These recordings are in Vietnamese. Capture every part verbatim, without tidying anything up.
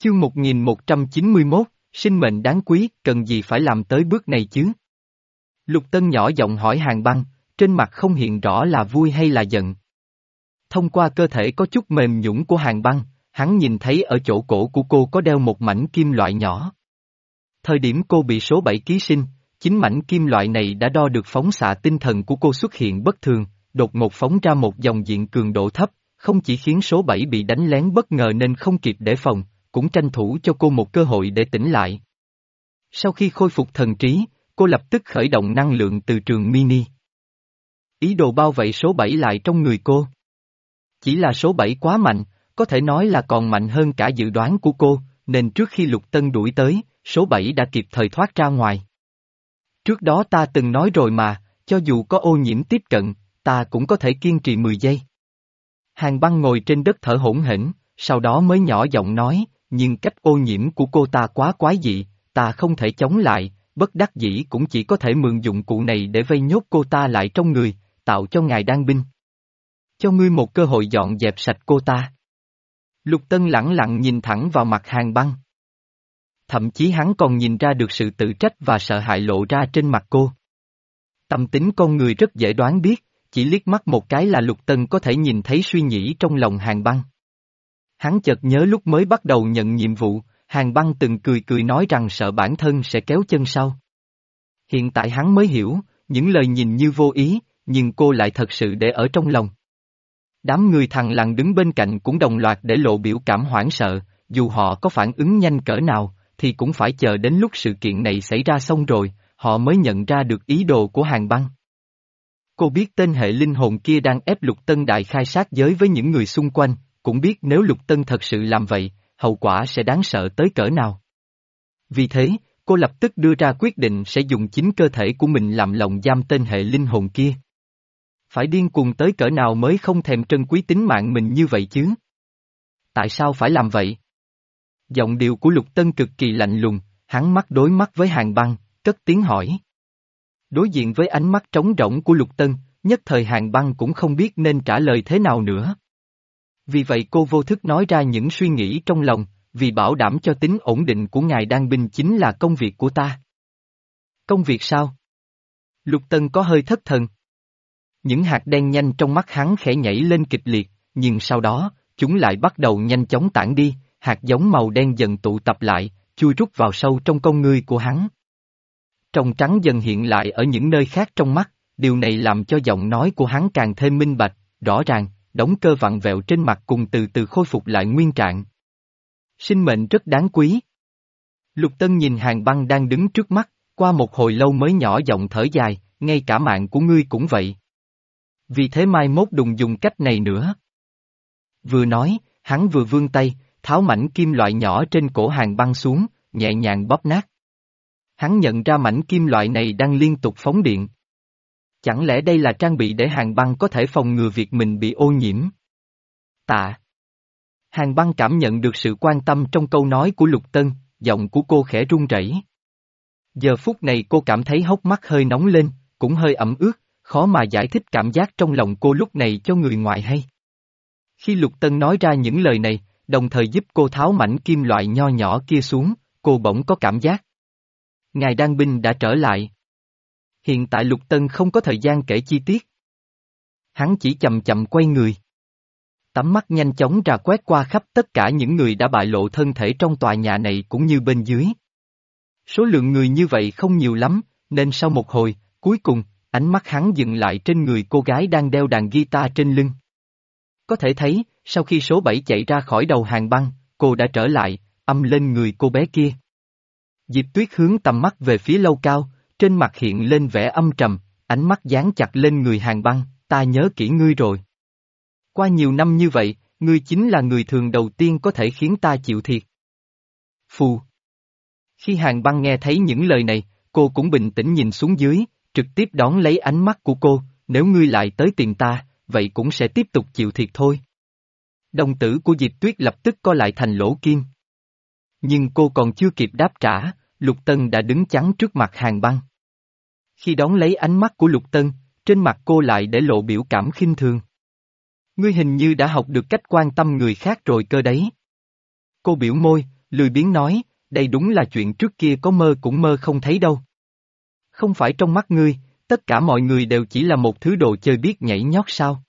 Chương một nghìn một trăm chín mươi mốt, sinh mệnh đáng quý, cần gì phải làm tới bước này chứ? Lục Tân nhỏ giọng hỏi Hàn Băng, trên mặt không hiện rõ là vui hay là giận. Thông qua cơ thể có chút mềm nhũn của Hàn Băng, hắn nhìn thấy ở chỗ cổ của cô có đeo một mảnh kim loại nhỏ. Thời điểm cô bị số bảy ký sinh, chính mảnh kim loại này đã đo được phóng xạ tinh thần của cô xuất hiện bất thường, đột ngột phóng ra một dòng điện cường độ thấp, không chỉ khiến số bảy bị đánh lén bất ngờ nên không kịp đề phòng, cũng tranh thủ cho cô một cơ hội để tỉnh lại. Sau khi khôi phục thần trí, cô lập tức khởi động năng lượng từ trường mini. Ý đồ bao vây số bảy lại trong người cô. Chỉ là số bảy quá mạnh, có thể nói là còn mạnh hơn cả dự đoán của cô, nên trước khi Lục Tân đuổi tới, số bảy đã kịp thời thoát ra ngoài. Trước đó ta từng nói rồi mà, cho dù có ô nhiễm tiếp cận, ta cũng có thể kiên trì mười giây. Hàn Băng ngồi trên đất thở hổn hển, sau đó mới nhỏ giọng nói, nhưng cách ô nhiễm của cô ta quá quái dị, ta không thể chống lại, bất đắc dĩ cũng chỉ có thể mượn dụng cụ này để vây nhốt cô ta lại trong người, tạo cho ngài đan binh. Cho ngươi một cơ hội dọn dẹp sạch cô ta. Lục Tân lẳng lặng nhìn thẳng vào mặt Hàn Băng. Thậm chí hắn còn nhìn ra được sự tự trách và sợ hãi lộ ra trên mặt cô. Tâm tính con người rất dễ đoán biết, chỉ liếc mắt một cái là Lục Tân có thể nhìn thấy suy nghĩ trong lòng Hàn Băng. Hắn chợt nhớ lúc mới bắt đầu nhận nhiệm vụ, Hàn Băng từng cười cười nói rằng sợ bản thân sẽ kéo chân sau. Hiện tại hắn mới hiểu, những lời nhìn như vô ý, nhưng cô lại thật sự để ở trong lòng. Đám người thằng lằn đứng bên cạnh cũng đồng loạt để lộ biểu cảm hoảng sợ, dù họ có phản ứng nhanh cỡ nào, thì cũng phải chờ đến lúc sự kiện này xảy ra xong rồi, họ mới nhận ra được ý đồ của Hàn Băng. Cô biết tên hệ linh hồn kia đang ép Lục Tân đại khai sát giới với những người xung quanh, cũng biết nếu Lục Tân thật sự làm vậy, hậu quả sẽ đáng sợ tới cỡ nào. Vì thế, cô lập tức đưa ra quyết định sẽ dùng chính cơ thể của mình làm lồng giam tên hệ linh hồn kia. Phải điên cuồng tới cỡ nào mới không thèm trân quý tính mạng mình như vậy chứ? Tại sao phải làm vậy? Giọng điệu của Lục Tân cực kỳ lạnh lùng, hắn mắt đối mắt với Hàn Băng, cất tiếng hỏi. Đối diện với ánh mắt trống rỗng của Lục Tân, nhất thời Hàn Băng cũng không biết nên trả lời thế nào nữa. Vì vậy cô vô thức nói ra những suy nghĩ trong lòng, vì bảo đảm cho tính ổn định của ngài đan binh chính là công việc của ta. Công việc sao? Lục Tân có hơi thất thần. Những hạt đen nhanh trong mắt hắn khẽ nhảy lên kịch liệt, nhưng sau đó, chúng lại bắt đầu nhanh chóng tản đi, hạt giống màu đen dần tụ tập lại, chui rút vào sâu trong con ngươi của hắn. Trong trắng dần hiện lại ở những nơi khác trong mắt, điều này làm cho giọng nói của hắn càng thêm minh bạch, rõ ràng, đống cơ vặn vẹo trên mặt cùng từ từ khôi phục lại nguyên trạng. Sinh mệnh rất đáng quý. Lục Tân nhìn Hàn Băng đang đứng trước mắt, qua một hồi lâu mới nhỏ giọng thở dài, ngay cả mạng của ngươi cũng vậy. Vì thế mai mốt đừng dùng cách này nữa. Vừa nói, hắn vừa vươn tay, tháo mảnh kim loại nhỏ trên cổ Hàn Băng xuống, nhẹ nhàng bóp nát. Hắn nhận ra mảnh kim loại này đang liên tục phóng điện. Chẳng lẽ đây là trang bị để Hàn Băng có thể phòng ngừa việc mình bị ô nhiễm? Tạ. Hàn Băng cảm nhận được sự quan tâm trong câu nói của Lục Tân, giọng của cô khẽ run rẩy. Giờ phút này cô cảm thấy hốc mắt hơi nóng lên, cũng hơi ẩm ướt, khó mà giải thích cảm giác trong lòng cô lúc này cho người ngoài hay. Khi Lục Tân nói ra những lời này, đồng thời giúp cô tháo mảnh kim loại nho nhỏ kia xuống, cô bỗng có cảm giác. Ngài đan binh đã trở lại. Hiện tại Lục Tân không có thời gian kể chi tiết. Hắn chỉ chậm chậm quay người. Tầm mắt nhanh chóng rà quét qua khắp tất cả những người đã bại lộ thân thể trong tòa nhà này cũng như bên dưới. Số lượng người như vậy không nhiều lắm, nên sau một hồi, cuối cùng, ánh mắt hắn dừng lại trên người cô gái đang đeo đàn guitar trên lưng. Có thể thấy, sau khi số bảy chạy ra khỏi đầu Hàn Băng, cô đã trở lại, âm lên người cô bé kia. Diệp Tuyết hướng tầm mắt về phía lâu cao, trên mặt hiện lên vẻ âm trầm, ánh mắt dán chặt lên người Hàn Băng, ta nhớ kỹ ngươi rồi. Qua nhiều năm như vậy, ngươi chính là người thường đầu tiên có thể khiến ta chịu thiệt. Phù. Khi Hàn Băng nghe thấy những lời này, cô cũng bình tĩnh nhìn xuống dưới, trực tiếp đón lấy ánh mắt của cô, nếu ngươi lại tới tìm ta, vậy cũng sẽ tiếp tục chịu thiệt thôi. Đồng tử của Diệp Tuyết lập tức co lại thành lỗ kim. Nhưng cô còn chưa kịp đáp trả, Lục Tân đã đứng chắn trước mặt Hàn Băng. Khi đón lấy ánh mắt của Lục Tân, trên mặt cô lại để lộ biểu cảm khinh thường. Ngươi hình như đã học được cách quan tâm người khác rồi cơ đấy. Cô biểu môi, lười biếng nói, đây đúng là chuyện trước kia có mơ cũng mơ không thấy đâu. Không phải trong mắt ngươi, tất cả mọi người đều chỉ là một thứ đồ chơi biết nhảy nhót sao?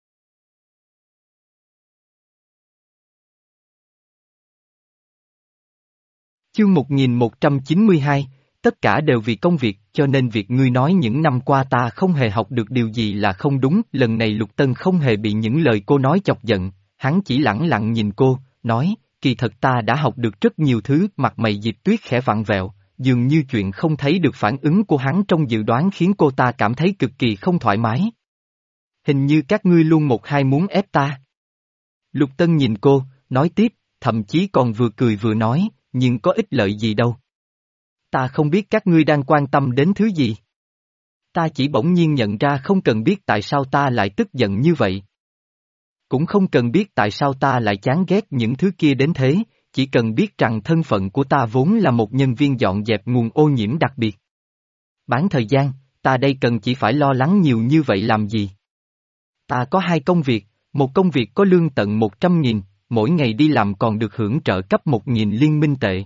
Chương một nghìn một trăm chín mươi hai, tất cả đều vì công việc, cho nên việc ngươi nói những năm qua ta không hề học được điều gì là không đúng. Lần này Lục Tân không hề bị những lời cô nói chọc giận, hắn chỉ lẳng lặng nhìn cô, nói, kỳ thật ta đã học được rất nhiều thứ. Mặt mày Diệp Tuyết khẽ vặn vẹo, dường như chuyện không thấy được phản ứng của hắn trong dự đoán khiến cô ta cảm thấy cực kỳ không thoải mái. Hình như các ngươi luôn một hai muốn ép ta. Lục Tân nhìn cô, nói tiếp, thậm chí còn vừa cười vừa nói, nhưng có ích lợi gì đâu. Ta không biết các ngươi đang quan tâm đến thứ gì. Ta chỉ bỗng nhiên nhận ra không cần biết tại sao ta lại tức giận như vậy. Cũng không cần biết tại sao ta lại chán ghét những thứ kia đến thế, chỉ cần biết rằng thân phận của ta vốn là một nhân viên dọn dẹp nguồn ô nhiễm đặc biệt. Bán thời gian, ta đây cần chỉ phải lo lắng nhiều như vậy làm gì? Ta có hai công việc, một công việc có lương tận một trăm nghìn, mỗi ngày đi làm còn được hưởng trợ cấp một nghìn liên minh tệ.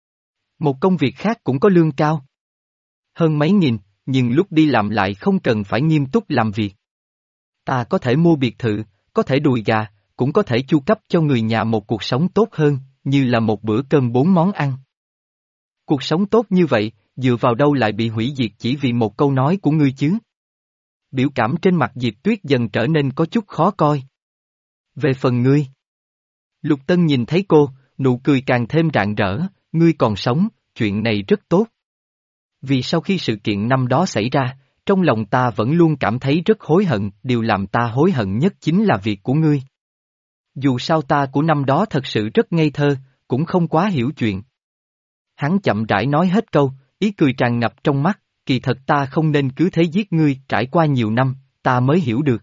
Một công việc khác cũng có lương cao. Hơn mấy nghìn, nhưng lúc đi làm lại không cần phải nghiêm túc làm việc. Ta có thể mua biệt thự, có thể đùi gà, cũng có thể chu cấp cho người nhà một cuộc sống tốt hơn, như là một bữa cơm bốn món ăn. Cuộc sống tốt như vậy, dựa vào đâu lại bị hủy diệt chỉ vì một câu nói của ngươi chứ? Biểu cảm trên mặt Diệp Tuyết dần trở nên có chút khó coi. Về phần ngươi. Lục Tân nhìn thấy cô, nụ cười càng thêm rạng rỡ, ngươi còn sống, chuyện này rất tốt. Vì sau khi sự kiện năm đó xảy ra, trong lòng ta vẫn luôn cảm thấy rất hối hận, điều làm ta hối hận nhất chính là việc của ngươi. Dù sao ta của năm đó thật sự rất ngây thơ, cũng không quá hiểu chuyện. Hắn chậm rãi nói hết câu, ý cười tràn ngập trong mắt, kỳ thật ta không nên cứ thế giết ngươi, trải qua nhiều năm, ta mới hiểu được.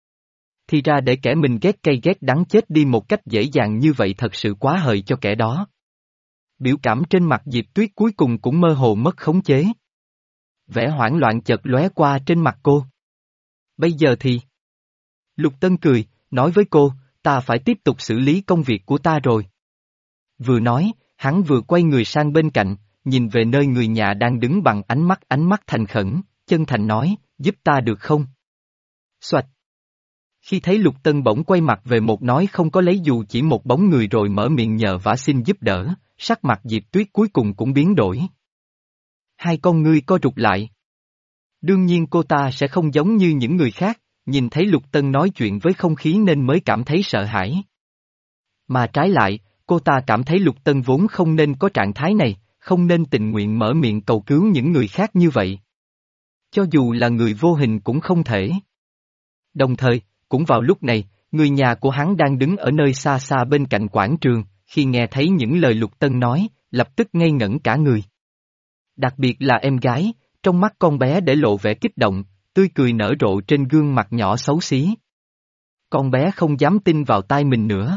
Thì ra để kẻ mình ghét cay ghét đắng chết đi một cách dễ dàng như vậy thật sự quá hời cho kẻ đó. Biểu cảm trên mặt Diệp Tuyết cuối cùng cũng mơ hồ mất khống chế. Vẻ hoảng loạn chợt lóe qua trên mặt cô. Bây giờ thì... Lục Tân cười, nói với cô, ta phải tiếp tục xử lý công việc của ta rồi. Vừa nói, hắn vừa quay người sang bên cạnh, nhìn về nơi người nhà đang đứng bằng ánh mắt ánh mắt thành khẩn, chân thành nói, giúp ta được không? Xoạch. Khi thấy Lục Tân bỗng quay mặt về một nói không có lấy dù chỉ một bóng người rồi mở miệng nhờ vả xin giúp đỡ, sắc mặt Diệp Tuyết cuối cùng cũng biến đổi. Hai con ngươi co rụt lại. Đương nhiên cô ta sẽ không giống như những người khác, nhìn thấy Lục Tân nói chuyện với không khí nên mới cảm thấy sợ hãi. Mà trái lại, cô ta cảm thấy Lục Tân vốn không nên có trạng thái này, không nên tình nguyện mở miệng cầu cứu những người khác như vậy. Cho dù là người vô hình cũng không thể. Đồng thời, cũng vào lúc này, người nhà của hắn đang đứng ở nơi xa xa bên cạnh quảng trường, khi nghe thấy những lời Lục Tân nói, lập tức ngây ngẩn cả người. Đặc biệt là em gái, trong mắt con bé để lộ vẻ kích động, tươi cười nở rộ trên gương mặt nhỏ xấu xí. Con bé không dám tin vào tai mình nữa.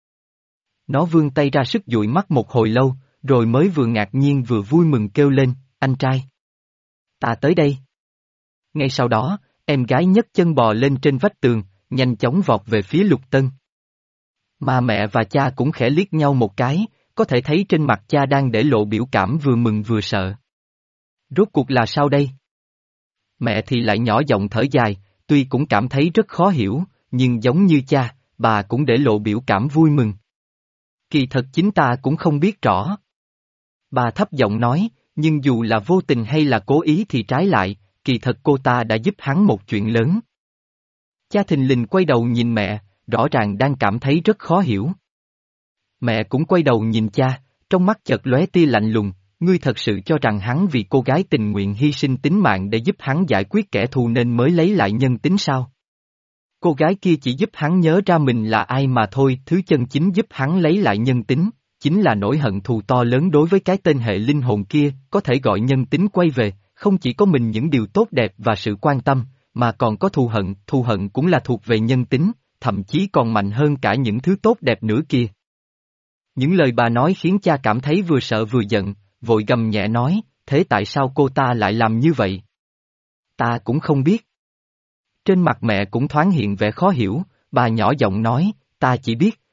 Nó vươn tay ra sức dụi mắt một hồi lâu, rồi mới vừa ngạc nhiên vừa vui mừng kêu lên, anh trai. Ta tới đây. Ngay sau đó, em gái nhấc chân bò lên trên vách tường, nhanh chóng vọt về phía Lục Tân. Mà mẹ và cha cũng khẽ liếc nhau một cái, có thể thấy trên mặt cha đang để lộ biểu cảm vừa mừng vừa sợ. Rốt cuộc là sao đây? Mẹ thì lại nhỏ giọng thở dài, tuy cũng cảm thấy rất khó hiểu, nhưng giống như cha, bà cũng để lộ biểu cảm vui mừng. Kỳ thật chính ta cũng không biết rõ. Bà thấp giọng nói, nhưng dù là vô tình hay là cố ý thì trái lại, kỳ thật cô ta đã giúp hắn một chuyện lớn. Cha thình lình quay đầu nhìn mẹ, rõ ràng đang cảm thấy rất khó hiểu. Mẹ cũng quay đầu nhìn cha, trong mắt chợt lóe tia lạnh lùng, ngươi thật sự cho rằng hắn vì cô gái tình nguyện hy sinh tính mạng để giúp hắn giải quyết kẻ thù nên mới lấy lại nhân tính sao? Cô gái kia chỉ giúp hắn nhớ ra mình là ai mà thôi, thứ chân chính giúp hắn lấy lại nhân tính, chính là nỗi hận thù to lớn đối với cái tên hệ linh hồn kia, có thể gọi nhân tính quay về, không chỉ có mình những điều tốt đẹp và sự quan tâm, mà còn có thù hận, thù hận cũng là thuộc về nhân tính, thậm chí còn mạnh hơn cả những thứ tốt đẹp nữa kia. Những lời bà nói khiến cha cảm thấy vừa sợ vừa giận, vội gầm nhẹ nói, thế tại sao cô ta lại làm như vậy? Ta cũng không biết. Trên mặt mẹ cũng thoáng hiện vẻ khó hiểu, bà nhỏ giọng nói, ta chỉ biết,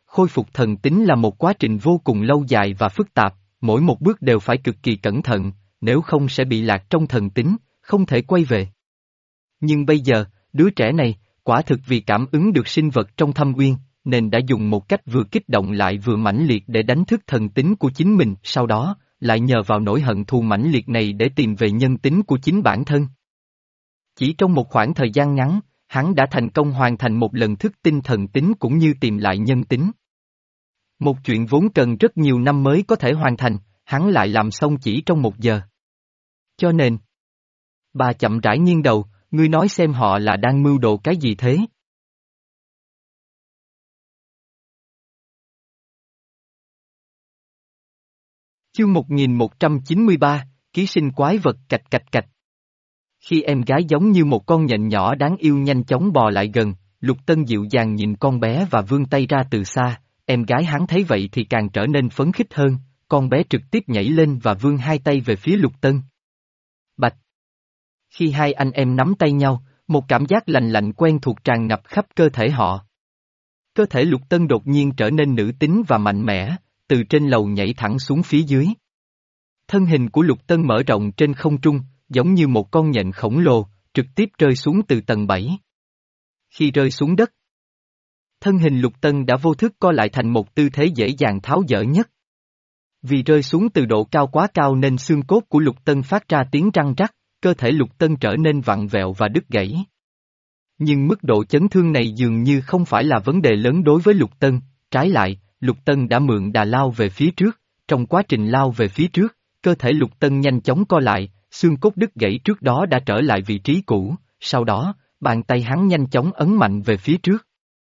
khôi phục thần tính là một quá trình vô cùng lâu dài và phức tạp, mỗi một bước đều phải cực kỳ cẩn thận, nếu không sẽ bị lạc trong thần tính, không thể quay về. Nhưng bây giờ, đứa trẻ này, quả thực vì cảm ứng được sinh vật trong thâm uyên, nên đã dùng một cách vừa kích động lại vừa mãnh liệt để đánh thức thần tính của chính mình, sau đó, lại nhờ vào nỗi hận thù mãnh liệt này để tìm về nhân tính của chính bản thân. Chỉ trong một khoảng thời gian ngắn, hắn đã thành công hoàn thành một lần thức tinh thần tính cũng như tìm lại nhân tính. Một chuyện vốn cần rất nhiều năm mới có thể hoàn thành, hắn lại làm xong chỉ trong một giờ. Cho nên, bà chậm rãi nghiêng đầu, ngươi nói xem họ là đang mưu đồ cái gì thế? Chương một nghìn một trăm chín mươi ba, ký sinh quái vật cạch cạch cạch. Khi em gái giống như một con nhện nhỏ đáng yêu nhanh chóng bò lại gần, Lục Tân dịu dàng nhìn con bé và vươn tay ra từ xa, em gái hắn thấy vậy thì càng trở nên phấn khích hơn, con bé trực tiếp nhảy lên và vươn hai tay về phía Lục Tân. Bạch! Khi hai anh em nắm tay nhau, một cảm giác lạnh lạnh quen thuộc tràn ngập khắp cơ thể họ. Cơ thể Lục Tân đột nhiên trở nên nữ tính và mạnh mẽ, từ trên lầu nhảy thẳng xuống phía dưới. Thân hình của Lục Tân mở rộng trên không trung, giống như một con nhện khổng lồ, trực tiếp rơi xuống từ tầng bảy. Khi rơi xuống đất, thân hình Lục Tân đã vô thức co lại thành một tư thế dễ dàng tháo dỡ nhất. Vì rơi xuống từ độ cao quá cao nên xương cốt của Lục Tân phát ra tiếng răng rắc, cơ thể Lục Tân trở nên vặn vẹo và đứt gãy. Nhưng mức độ chấn thương này dường như không phải là vấn đề lớn đối với Lục Tân, trái lại, Lục Tân đã mượn đà lao về phía trước, trong quá trình lao về phía trước, cơ thể Lục Tân nhanh chóng co lại, xương cốt đứt gãy trước đó đã trở lại vị trí cũ, sau đó, bàn tay hắn nhanh chóng ấn mạnh về phía trước.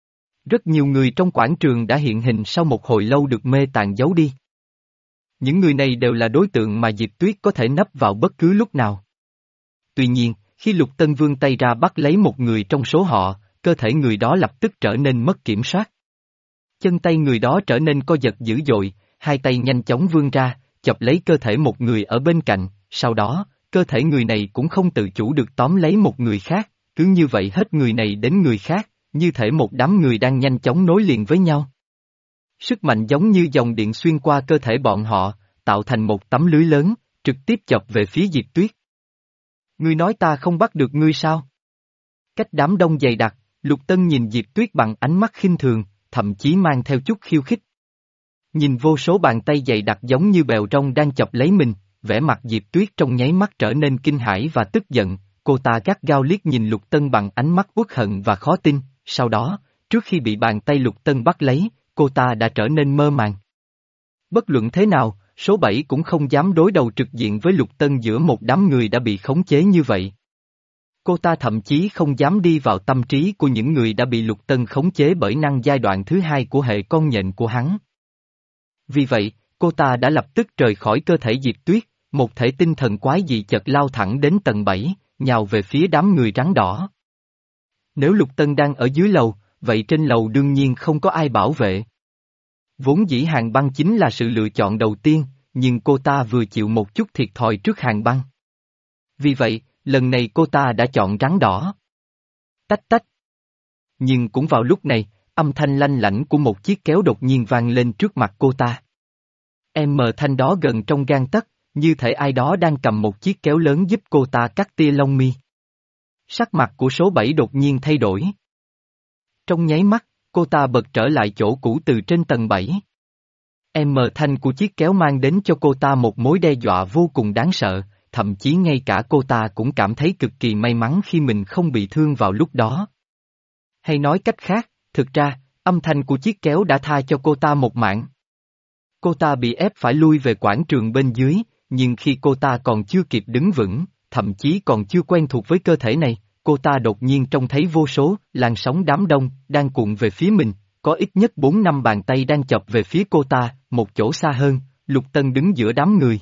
Rất nhiều người trong quảng trường đã hiện hình sau một hồi lâu được mê tàn giấu đi. Những người này đều là đối tượng mà Diệp Tuyết có thể nấp vào bất cứ lúc nào. Tuy nhiên, khi Lục Tân vươn tay ra bắt lấy một người trong số họ, cơ thể người đó lập tức trở nên mất kiểm soát. Chân tay người đó trở nên co giật dữ dội, hai tay nhanh chóng vươn ra, chộp lấy cơ thể một người ở bên cạnh, sau đó, cơ thể người này cũng không tự chủ được tóm lấy một người khác, cứ như vậy hết người này đến người khác, như thể một đám người đang nhanh chóng nối liền với nhau. Sức mạnh giống như dòng điện xuyên qua cơ thể bọn họ, tạo thành một tấm lưới lớn, trực tiếp chọc về phía Diệp Tuyết. Ngươi nói ta không bắt được ngươi sao? Cách đám đông dày đặc, Lục Tân nhìn Diệp Tuyết bằng ánh mắt khinh thường, thậm chí mang theo chút khiêu khích. Nhìn vô số bàn tay dày đặc giống như bèo rong đang chọc lấy mình, vẻ mặt Diệp Tuyết trong nháy mắt trở nên kinh hãi và tức giận, cô ta gắt gao liếc nhìn Lục Tân bằng ánh mắt uất hận và khó tin, sau đó, trước khi bị bàn tay Lục Tân bắt lấy, cô ta đã trở nên mơ màng. Bất luận thế nào, số bảy cũng không dám đối đầu trực diện với Lục Tân giữa một đám người đã bị khống chế như vậy. Cô ta thậm chí không dám đi vào tâm trí của những người đã bị Lục Tân khống chế bởi năng giai đoạn thứ hai của hệ con nhện của hắn. Vì vậy, cô ta đã lập tức rời khỏi cơ thể Diệp Tuyết, một thể tinh thần quái dị chợt lao thẳng đến tầng bảy, nhào về phía đám người rắn đỏ. Nếu Lục Tân đang ở dưới lầu, vậy trên lầu đương nhiên không có ai bảo vệ. Vốn dĩ Hàn Băng chính là sự lựa chọn đầu tiên, nhưng cô ta vừa chịu một chút thiệt thòi trước Hàn Băng. Vì vậy, lần này cô ta đã chọn rắn đỏ. Tách tách. Nhưng cũng vào lúc này, âm thanh lanh lảnh của một chiếc kéo đột nhiên vang lên trước mặt cô ta. Em mờ thanh đó gần trong gang tấc, như thể ai đó đang cầm một chiếc kéo lớn giúp cô ta cắt tia lông mi. Sắc mặt của số bảy đột nhiên thay đổi. Trong nháy mắt, cô ta bật trở lại chỗ cũ từ trên tầng bảy. Em mờ thanh của chiếc kéo mang đến cho cô ta một mối đe dọa vô cùng đáng sợ, thậm chí ngay cả cô ta cũng cảm thấy cực kỳ may mắn khi mình không bị thương vào lúc đó. Hay nói cách khác, thực ra, âm thanh của chiếc kéo đã tha cho cô ta một mạng. Cô ta bị ép phải lui về quảng trường bên dưới, nhưng khi cô ta còn chưa kịp đứng vững, thậm chí còn chưa quen thuộc với cơ thể này, cô ta đột nhiên trông thấy vô số làn sóng đám đông đang cuộn về phía mình, có ít nhất bốn năm bàn tay đang chọc về phía cô ta, một chỗ xa hơn, Lục Tân đứng giữa đám người.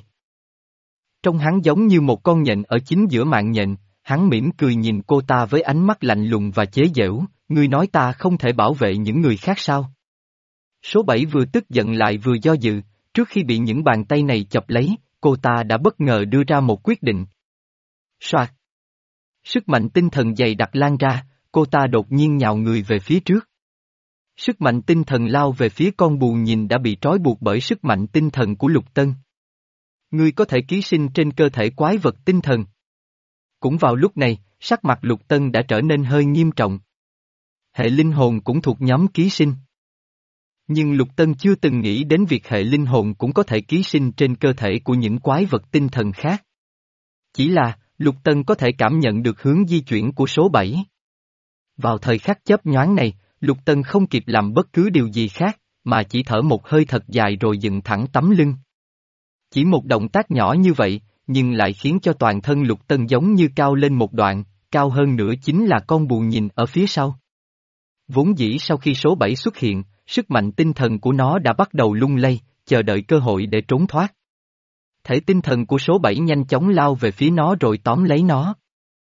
Trông hắn giống như một con nhện ở chính giữa mạng nhện, hắn mỉm cười nhìn cô ta với ánh mắt lạnh lùng và chế giễu, ngươi nói ta không thể bảo vệ những người khác sao? Số bảy vừa tức giận lại vừa do dự, trước khi bị những bàn tay này chọc lấy, cô ta đã bất ngờ đưa ra một quyết định. Soạt. Sức mạnh tinh thần dày đặc lan ra, cô ta đột nhiên nhào người về phía trước. Sức mạnh tinh thần lao về phía con bù nhìn đã bị trói buộc bởi sức mạnh tinh thần của Lục Tân. Ngươi có thể ký sinh trên cơ thể quái vật tinh thần. Cũng vào lúc này, sắc mặt Lục Tân đã trở nên hơi nghiêm trọng. Hệ linh hồn cũng thuộc nhóm ký sinh. Nhưng Lục Tân chưa từng nghĩ đến việc hệ linh hồn cũng có thể ký sinh trên cơ thể của những quái vật tinh thần khác. Chỉ là, Lục Tân có thể cảm nhận được hướng di chuyển của số bảy. Vào thời khắc chớp nhoáng này, Lục Tân không kịp làm bất cứ điều gì khác, mà chỉ thở một hơi thật dài rồi dựng thẳng tấm lưng. Chỉ một động tác nhỏ như vậy, nhưng lại khiến cho toàn thân Lục Tân giống như cao lên một đoạn, cao hơn nữa chính là con bù nhìn ở phía sau. Vốn dĩ sau khi số bảy xuất hiện, sức mạnh tinh thần của nó đã bắt đầu lung lay, chờ đợi cơ hội để trốn thoát. Thể tinh thần của số bảy nhanh chóng lao về phía nó rồi tóm lấy nó.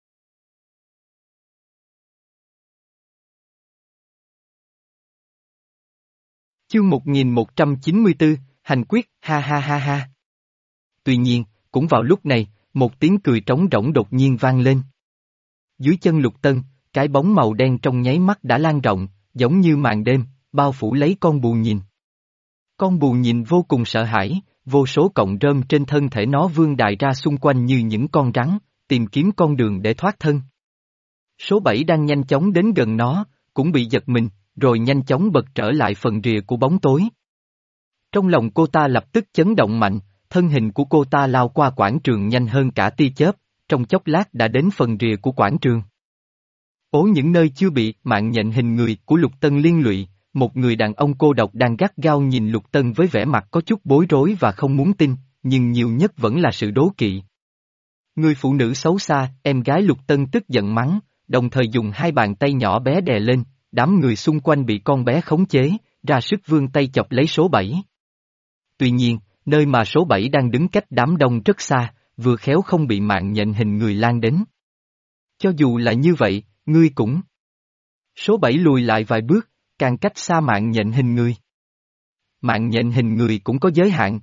Chương một nghìn một trăm chín mươi tư, Hành quyết, ha ha ha ha. Tuy nhiên, cũng vào lúc này, một tiếng cười trống rỗng đột nhiên vang lên. Dưới chân Lục Tân, cái bóng màu đen trong nháy mắt đã lan rộng, giống như màn đêm, bao phủ lấy con bù nhìn. Con bù nhìn vô cùng sợ hãi, vô số cọng rơm trên thân thể nó vươn đại ra xung quanh như những con rắn, tìm kiếm con đường để thoát thân. Số bảy đang nhanh chóng đến gần nó, cũng bị giật mình, rồi nhanh chóng bật trở lại phần rìa của bóng tối. Trong lòng cô ta lập tức chấn động mạnh, thân hình của cô ta lao qua quảng trường nhanh hơn cả tia chớp, trong chốc lát đã đến phần rìa của quảng trường. Ố những nơi chưa bị mạng nhện hình người của Lục Tân liên lụy, một người đàn ông cô độc đang gắt gao nhìn Lục Tân với vẻ mặt có chút bối rối và không muốn tin, nhưng nhiều nhất vẫn là sự đố kỵ. Người phụ nữ xấu xa, em gái Lục Tân tức giận mắng, đồng thời dùng hai bàn tay nhỏ bé đè lên, đám người xung quanh bị con bé khống chế, ra sức vươn tay chọc lấy số bảy. Tuy nhiên, nơi mà số bảy đang đứng cách đám đông rất xa, vừa khéo không bị mạng nhện hình người lan đến. Cho dù là như vậy, ngươi cũng. Số bảy lùi lại vài bước, càng cách xa mạng nhện hình người. Mạng nhện hình người cũng có giới hạn.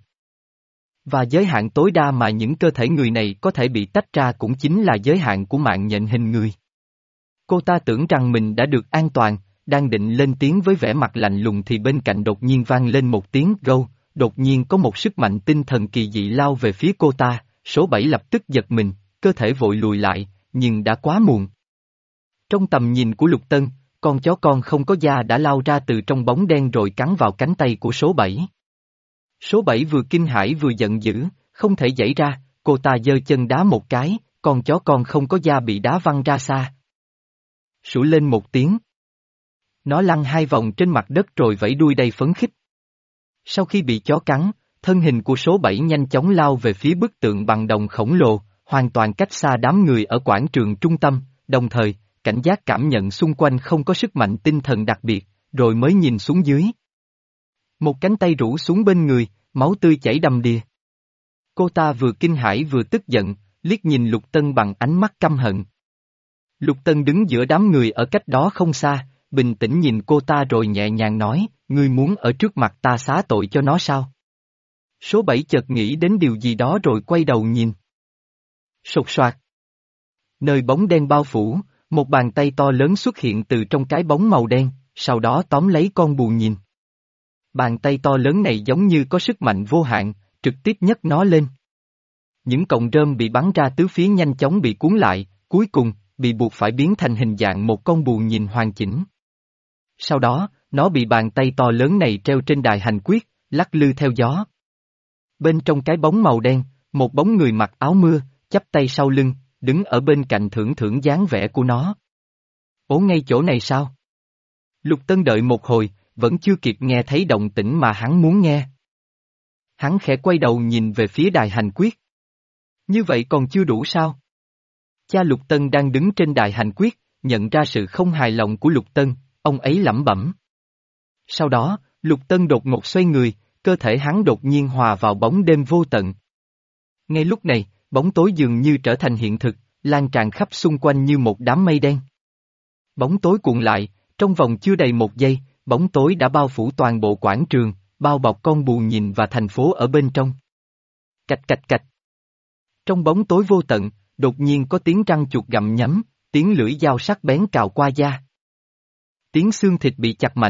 Và giới hạn tối đa mà những cơ thể người này có thể bị tách ra cũng chính là giới hạn của mạng nhện hình người. Cô ta tưởng rằng mình đã được an toàn, đang định lên tiếng với vẻ mặt lạnh lùng thì bên cạnh đột nhiên vang lên một tiếng gâu, đột nhiên có một sức mạnh tinh thần kỳ dị lao về phía cô ta, số bảy lập tức giật mình, cơ thể vội lùi lại, nhưng đã quá muộn. Trong tầm nhìn của Lục Tân, con chó con không có da đã lao ra từ trong bóng đen rồi cắn vào cánh tay của số bảy. Số bảy vừa kinh hãi vừa giận dữ, không thể giãy ra, cô ta giơ chân đá một cái, con chó con không có da bị đá văng ra xa. Sủa lên một tiếng. Nó lăn hai vòng trên mặt đất rồi vẫy đuôi đầy phấn khích. Sau khi bị chó cắn, thân hình của số bảy nhanh chóng lao về phía bức tượng bằng đồng khổng lồ, hoàn toàn cách xa đám người ở quảng trường trung tâm, đồng thời, cảnh giác cảm nhận xung quanh không có sức mạnh tinh thần đặc biệt, rồi mới nhìn xuống dưới. Một cánh tay rũ xuống bên người, máu tươi chảy đầm đìa. Cô ta vừa kinh hãi vừa tức giận, liếc nhìn Lục Tân bằng ánh mắt căm hận. Lục Tân đứng giữa đám người ở cách đó không xa, bình tĩnh nhìn cô ta rồi nhẹ nhàng nói, ngươi muốn ở trước mặt ta xá tội cho nó sao? Số bảy chợt nghĩ đến điều gì đó rồi quay đầu nhìn. Sột soạt. Nơi bóng đen bao phủ, một bàn tay to lớn xuất hiện từ trong cái bóng màu đen, sau đó tóm lấy con bù nhìn. Bàn tay to lớn này giống như có sức mạnh vô hạn, trực tiếp nhấc nó lên. Những cọng rơm bị bắn ra tứ phía nhanh chóng bị cuốn lại, cuối cùng, bị buộc phải biến thành hình dạng một con bù nhìn hoàn chỉnh. Sau đó, nó bị bàn tay to lớn này treo trên đài hành quyết, lắc lư theo gió. Bên trong cái bóng màu đen, một bóng người mặc áo mưa, chắp tay sau lưng, đứng ở bên cạnh thưởng thưởng dáng vẻ của nó. Ố ngay chỗ này sao? Lục Tân đợi một hồi, vẫn chưa kịp nghe thấy động tĩnh mà hắn muốn nghe. Hắn khẽ quay đầu nhìn về phía đài hành quyết. Như vậy còn chưa đủ sao? Cha Lục Tân đang đứng trên đài hành quyết, nhận ra sự không hài lòng của Lục Tân, ông ấy lẩm bẩm. Sau đó, Lục Tân đột ngột xoay người, cơ thể hắn đột nhiên hòa vào bóng đêm vô tận. Ngay lúc này, bóng tối dường như trở thành hiện thực, lan tràn khắp xung quanh như một đám mây đen. Bóng tối cuộn lại, trong vòng chưa đầy một giây, bóng tối đã bao phủ toàn bộ quảng trường, bao bọc con bù nhìn và thành phố ở bên trong. Cạch cạch cạch. Trong bóng tối vô tận, đột nhiên có tiếng răng chuột gặm nhấm, tiếng lưỡi dao sắc bén cào qua da. Tiếng xương thịt bị chặt mạnh,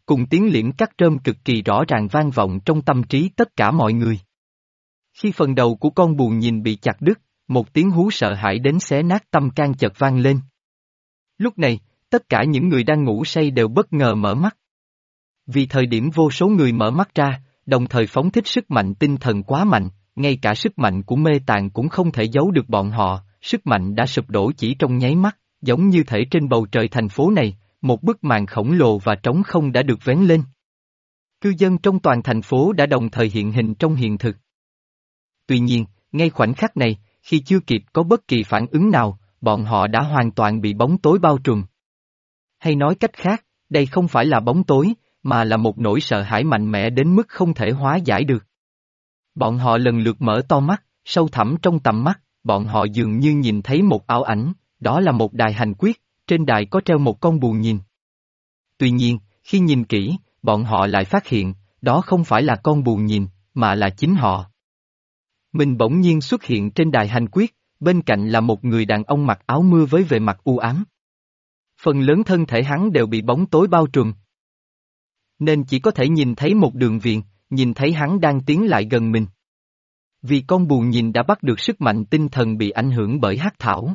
cùng tiếng liễn cắt rơm cực kỳ rõ ràng vang vọng trong tâm trí tất cả mọi người. Khi phần đầu của con bù nhìn bị chặt đứt, một tiếng hú sợ hãi đến xé nát tâm can chợt vang lên. Lúc này, tất cả những người đang ngủ say đều bất ngờ mở mắt. Vì thời điểm vô số người mở mắt ra, đồng thời phóng thích sức mạnh tinh thần quá mạnh, ngay cả sức mạnh của mê tạng cũng không thể giấu được bọn họ, sức mạnh đã sụp đổ chỉ trong nháy mắt, giống như thể trên bầu trời thành phố này, một bức màn khổng lồ và trống không đã được vén lên. Cư dân trong toàn thành phố đã đồng thời hiện hình trong hiện thực. Tuy nhiên, ngay khoảnh khắc này, khi chưa kịp có bất kỳ phản ứng nào, bọn họ đã hoàn toàn bị bóng tối bao trùm. Hay nói cách khác, đây không phải là bóng tối, mà là một nỗi sợ hãi mạnh mẽ đến mức không thể hóa giải được. Bọn họ lần lượt mở to mắt, sâu thẳm trong tầm mắt, bọn họ dường như nhìn thấy một ảo ảnh, đó là một đài hành quyết, trên đài có treo một con bù nhìn. Tuy nhiên, khi nhìn kỹ, bọn họ lại phát hiện, đó không phải là con bù nhìn, mà là chính họ. Mình bỗng nhiên xuất hiện trên đài hành quyết, bên cạnh là một người đàn ông mặc áo mưa với vẻ mặt u ám. Phần lớn thân thể hắn đều bị bóng tối bao trùm. Nên chỉ có thể nhìn thấy một đường viền, nhìn thấy hắn đang tiến lại gần mình. Vì con bù nhìn đã bắt được sức mạnh tinh thần bị ảnh hưởng bởi hắc thảo.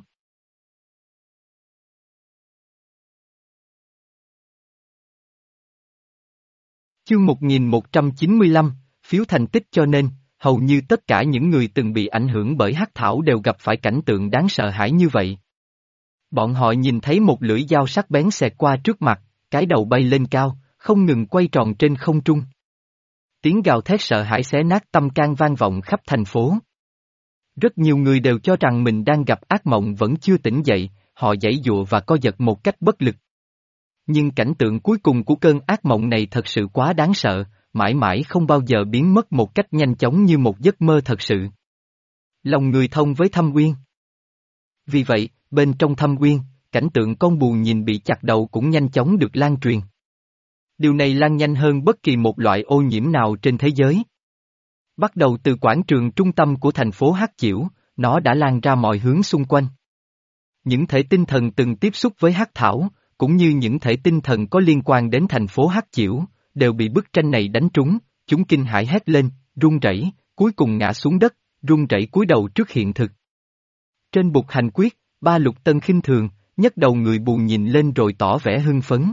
Chương một nghìn một trăm chín mươi lăm, phiếu thành tích cho nên, hầu như tất cả những người từng bị ảnh hưởng bởi hắc thảo đều gặp phải cảnh tượng đáng sợ hãi như vậy. Bọn họ nhìn thấy một lưỡi dao sắc bén xẹt qua trước mặt, cái đầu bay lên cao, không ngừng quay tròn trên không trung. Tiếng gào thét sợ hãi xé nát tâm can vang vọng khắp thành phố. Rất nhiều người đều cho rằng mình đang gặp ác mộng vẫn chưa tỉnh dậy, họ giãy giụa và co giật một cách bất lực. Nhưng cảnh tượng cuối cùng của cơn ác mộng này thật sự quá đáng sợ, mãi mãi không bao giờ biến mất một cách nhanh chóng như một giấc mơ thật sự. Lòng người thông với thâm uyên. Vì vậy, bên trong thâm uyên, cảnh tượng con bù nhìn bị chặt đầu cũng nhanh chóng được lan truyền. Điều này lan nhanh hơn bất kỳ một loại ô nhiễm nào trên thế giới. Bắt đầu từ quảng trường trung tâm của thành phố Hắc Chiểu, nó đã lan ra mọi hướng xung quanh. Những thể tinh thần từng tiếp xúc với hắc thảo, cũng như những thể tinh thần có liên quan đến thành phố Hắc Chiểu, đều bị bức tranh này đánh trúng, chúng kinh hãi hét lên, run rẩy, cuối cùng ngã xuống đất, run rẩy cúi đầu trước hiện thực. Trên bục hành quyết, ba Lục Tân khinh thường, nhấc đầu người bù nhìn lên rồi tỏ vẻ hưng phấn.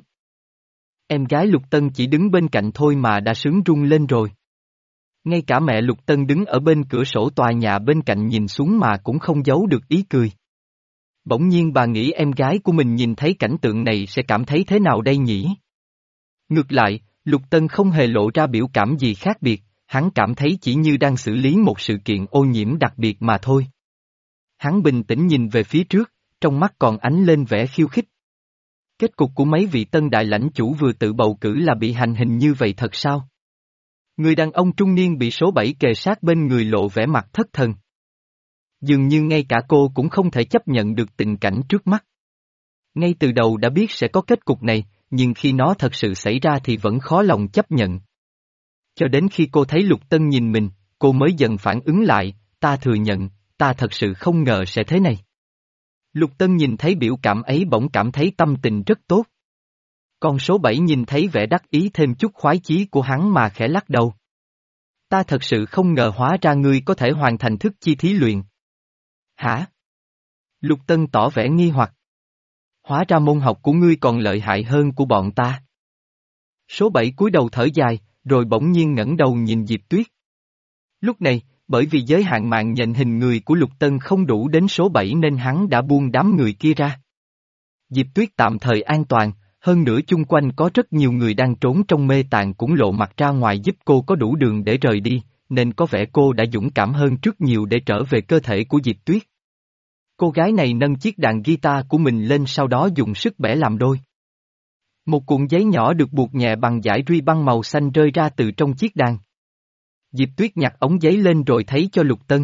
Em gái Lục Tân chỉ đứng bên cạnh thôi mà đã sướng run lên rồi. Ngay cả mẹ Lục Tân đứng ở bên cửa sổ tòa nhà bên cạnh nhìn xuống mà cũng không giấu được ý cười. Bỗng nhiên bà nghĩ em gái của mình nhìn thấy cảnh tượng này sẽ cảm thấy thế nào đây nhỉ? Ngược lại, Lục Tân không hề lộ ra biểu cảm gì khác biệt, hắn cảm thấy chỉ như đang xử lý một sự kiện ô nhiễm đặc biệt mà thôi. Hắn bình tĩnh nhìn về phía trước, trong mắt còn ánh lên vẻ khiêu khích. Kết cục của mấy vị tân đại lãnh chủ vừa tự bầu cử là bị hành hình như vậy thật sao? Người đàn ông trung niên bị số bảy kề sát bên người lộ vẻ mặt thất thần. Dường như ngay cả cô cũng không thể chấp nhận được tình cảnh trước mắt. Ngay từ đầu đã biết sẽ có kết cục này, nhưng khi nó thật sự xảy ra thì vẫn khó lòng chấp nhận. Cho đến khi cô thấy Lục Tân nhìn mình, cô mới dần phản ứng lại, ta thừa nhận, ta thật sự không ngờ sẽ thế này. Lục Tân nhìn thấy biểu cảm ấy bỗng cảm thấy tâm tình rất tốt. Con số bảy nhìn thấy vẻ đắc ý thêm chút khoái chí của hắn mà khẽ lắc đầu. Ta thật sự không ngờ hóa ra ngươi có thể hoàn thành thức chi thí luyện. Hả? Lục Tân tỏ vẻ nghi hoặc. Hóa ra môn học của ngươi còn lợi hại hơn của bọn ta. Số bảy cúi đầu thở dài, rồi bỗng nhiên ngẩng đầu nhìn Diệp Tuyết. Lúc này, bởi vì giới hạn mạng nhận hình người của Lục Tân không đủ đến số bảy nên hắn đã buông đám người kia ra. Diệp Tuyết tạm thời an toàn, hơn nữa chung quanh có rất nhiều người đang trốn trong mê tạng cũng lộ mặt ra ngoài giúp cô có đủ đường để rời đi, nên có vẻ cô đã dũng cảm hơn rất nhiều để trở về cơ thể của Diệp Tuyết. Cô gái này nâng chiếc đàn guitar của mình lên sau đó dùng sức bẻ làm đôi. Một cuộn giấy nhỏ được buộc nhẹ bằng dải ruy băng màu xanh rơi ra từ trong chiếc đàn. Diệp Tuyết nhặt ống giấy lên rồi thấy cho Lục Tân.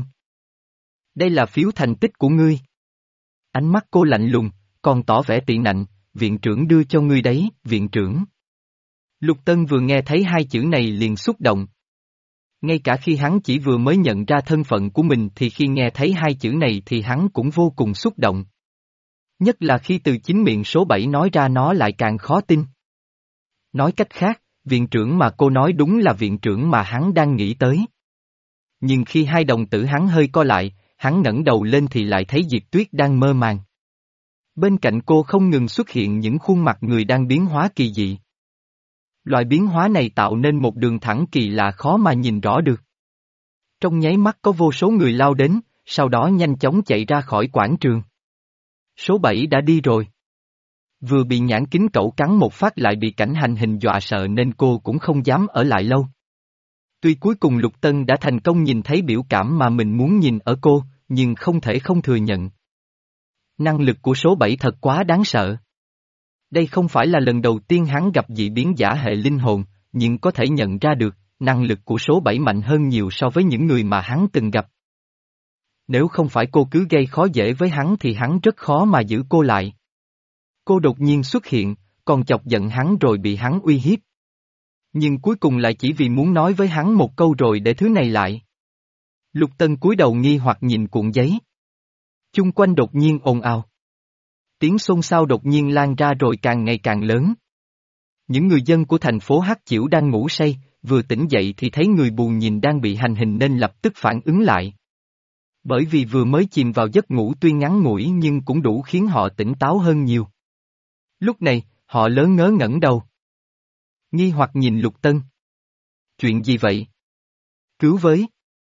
Đây là phiếu thành tích của ngươi. Ánh mắt cô lạnh lùng, còn tỏ vẻ tị nạnh, viện trưởng đưa cho ngươi đấy, viện trưởng. Lục Tân vừa nghe thấy hai chữ này liền xúc động. Ngay cả khi hắn chỉ vừa mới nhận ra thân phận của mình thì khi nghe thấy hai chữ này thì hắn cũng vô cùng xúc động. Nhất là khi từ chính miệng số bảy nói ra nó lại càng khó tin. Nói cách khác, viện trưởng mà cô nói đúng là viện trưởng mà hắn đang nghĩ tới. Nhưng khi hai đồng tử hắn hơi co lại, hắn ngẩng đầu lên thì lại thấy Diệp Tuyết đang mơ màng. Bên cạnh cô không ngừng xuất hiện những khuôn mặt người đang biến hóa kỳ dị. Loại biến hóa này tạo nên một đường thẳng kỳ lạ khó mà nhìn rõ được. Trong nháy mắt có vô số người lao đến, sau đó nhanh chóng chạy ra khỏi quảng trường. Số bảy đã đi rồi. Vừa bị nhãn kính cẩu cắn một phát lại bị cảnh hành hình dọa sợ nên cô cũng không dám ở lại lâu. Tuy cuối cùng Lục Tân đã thành công nhìn thấy biểu cảm mà mình muốn nhìn ở cô, nhưng không thể không thừa nhận. Năng lực của số bảy thật quá đáng sợ. Đây không phải là lần đầu tiên hắn gặp dị biến giả hệ linh hồn, nhưng có thể nhận ra được, năng lực của số bảy mạnh hơn nhiều so với những người mà hắn từng gặp. Nếu không phải cô cứ gây khó dễ với hắn thì hắn rất khó mà giữ cô lại. Cô đột nhiên xuất hiện, còn chọc giận hắn rồi bị hắn uy hiếp. Nhưng cuối cùng lại chỉ vì muốn nói với hắn một câu rồi để thứ này lại. Lục Tân cúi đầu nghi hoặc nhìn cuộn giấy. Chung quanh đột nhiên ồn ào. Tiếng xôn xao đột nhiên lan ra rồi càng ngày càng lớn. Những người dân của thành phố Hắc Chiểu đang ngủ say, vừa tỉnh dậy thì thấy người buồn nhìn đang bị hành hình nên lập tức phản ứng lại. Bởi vì vừa mới chìm vào giấc ngủ tuy ngắn ngủi nhưng cũng đủ khiến họ tỉnh táo hơn nhiều. Lúc này, họ lớn ngớ ngẩn đầu. Nghi hoặc nhìn Lục Tân. Chuyện gì vậy? Cứu với.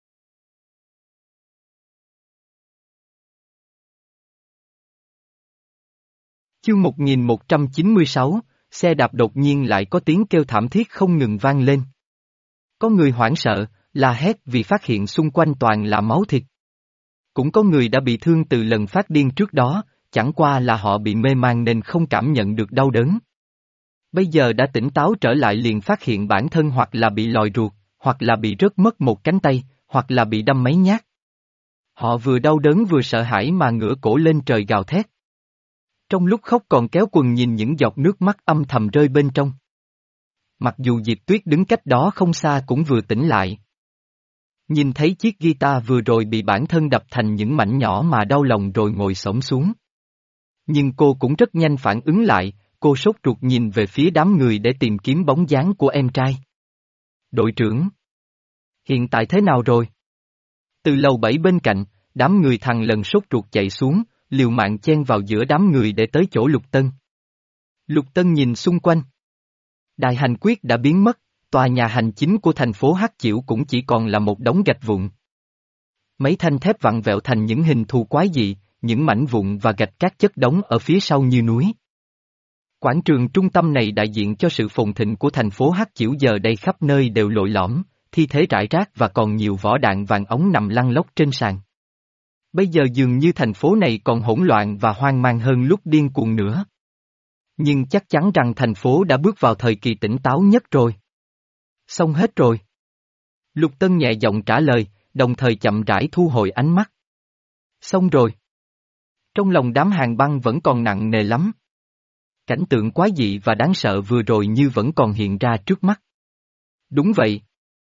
Chương một nghìn một trăm chín mươi sáu, xe đạp đột nhiên lại có tiếng kêu thảm thiết không ngừng vang lên. Có người hoảng sợ, la hét vì phát hiện xung quanh toàn là máu thịt. Cũng có người đã bị thương từ lần phát điên trước đó, chẳng qua là họ bị mê man nên không cảm nhận được đau đớn. Bây giờ đã tỉnh táo trở lại liền phát hiện bản thân hoặc là bị lòi ruột, hoặc là bị rớt mất một cánh tay, hoặc là bị đâm mấy nhát. Họ vừa đau đớn vừa sợ hãi mà ngửa cổ lên trời gào thét. Trong lúc khóc còn kéo quần nhìn những giọt nước mắt âm thầm rơi bên trong. Mặc dù Diệp Tuyết đứng cách đó không xa cũng vừa tỉnh lại. Nhìn thấy chiếc guitar vừa rồi bị bản thân đập thành những mảnh nhỏ mà đau lòng rồi ngồi xổm xuống. Nhưng cô cũng rất nhanh phản ứng lại, cô sốt ruột nhìn về phía đám người để tìm kiếm bóng dáng của em trai. Đội trưởng! Hiện tại thế nào rồi? Từ lầu bảy bên cạnh, đám người thằng lần sốt ruột chạy xuống, liều mạng chen vào giữa đám người để tới chỗ Lục Tân. Lục Tân nhìn xung quanh. Đài hành quyết đã biến mất, tòa nhà hành chính của thành phố Hắc Chiểu cũng chỉ còn là một đống gạch vụn. Mấy thanh thép vặn vẹo thành những hình thù quái dị, những mảnh vụn và gạch cát chất đống ở phía sau như núi. Quảng trường trung tâm này đại diện cho sự phồn thịnh của thành phố Hắc Chiểu giờ đây khắp nơi đều lội lõm, thi thể rải rác và còn nhiều vỏ đạn vàng ống nằm lăn lóc trên sàn. Bây giờ dường như thành phố này còn hỗn loạn và hoang mang hơn lúc điên cuồng nữa. Nhưng chắc chắn rằng thành phố đã bước vào thời kỳ tỉnh táo nhất rồi. Xong hết rồi. Lục Tân nhẹ giọng trả lời, đồng thời chậm rãi thu hồi ánh mắt. Xong rồi. Trong lòng đám Hàn Băng vẫn còn nặng nề lắm. Cảnh tượng quái dị và đáng sợ vừa rồi như vẫn còn hiện ra trước mắt. Đúng vậy.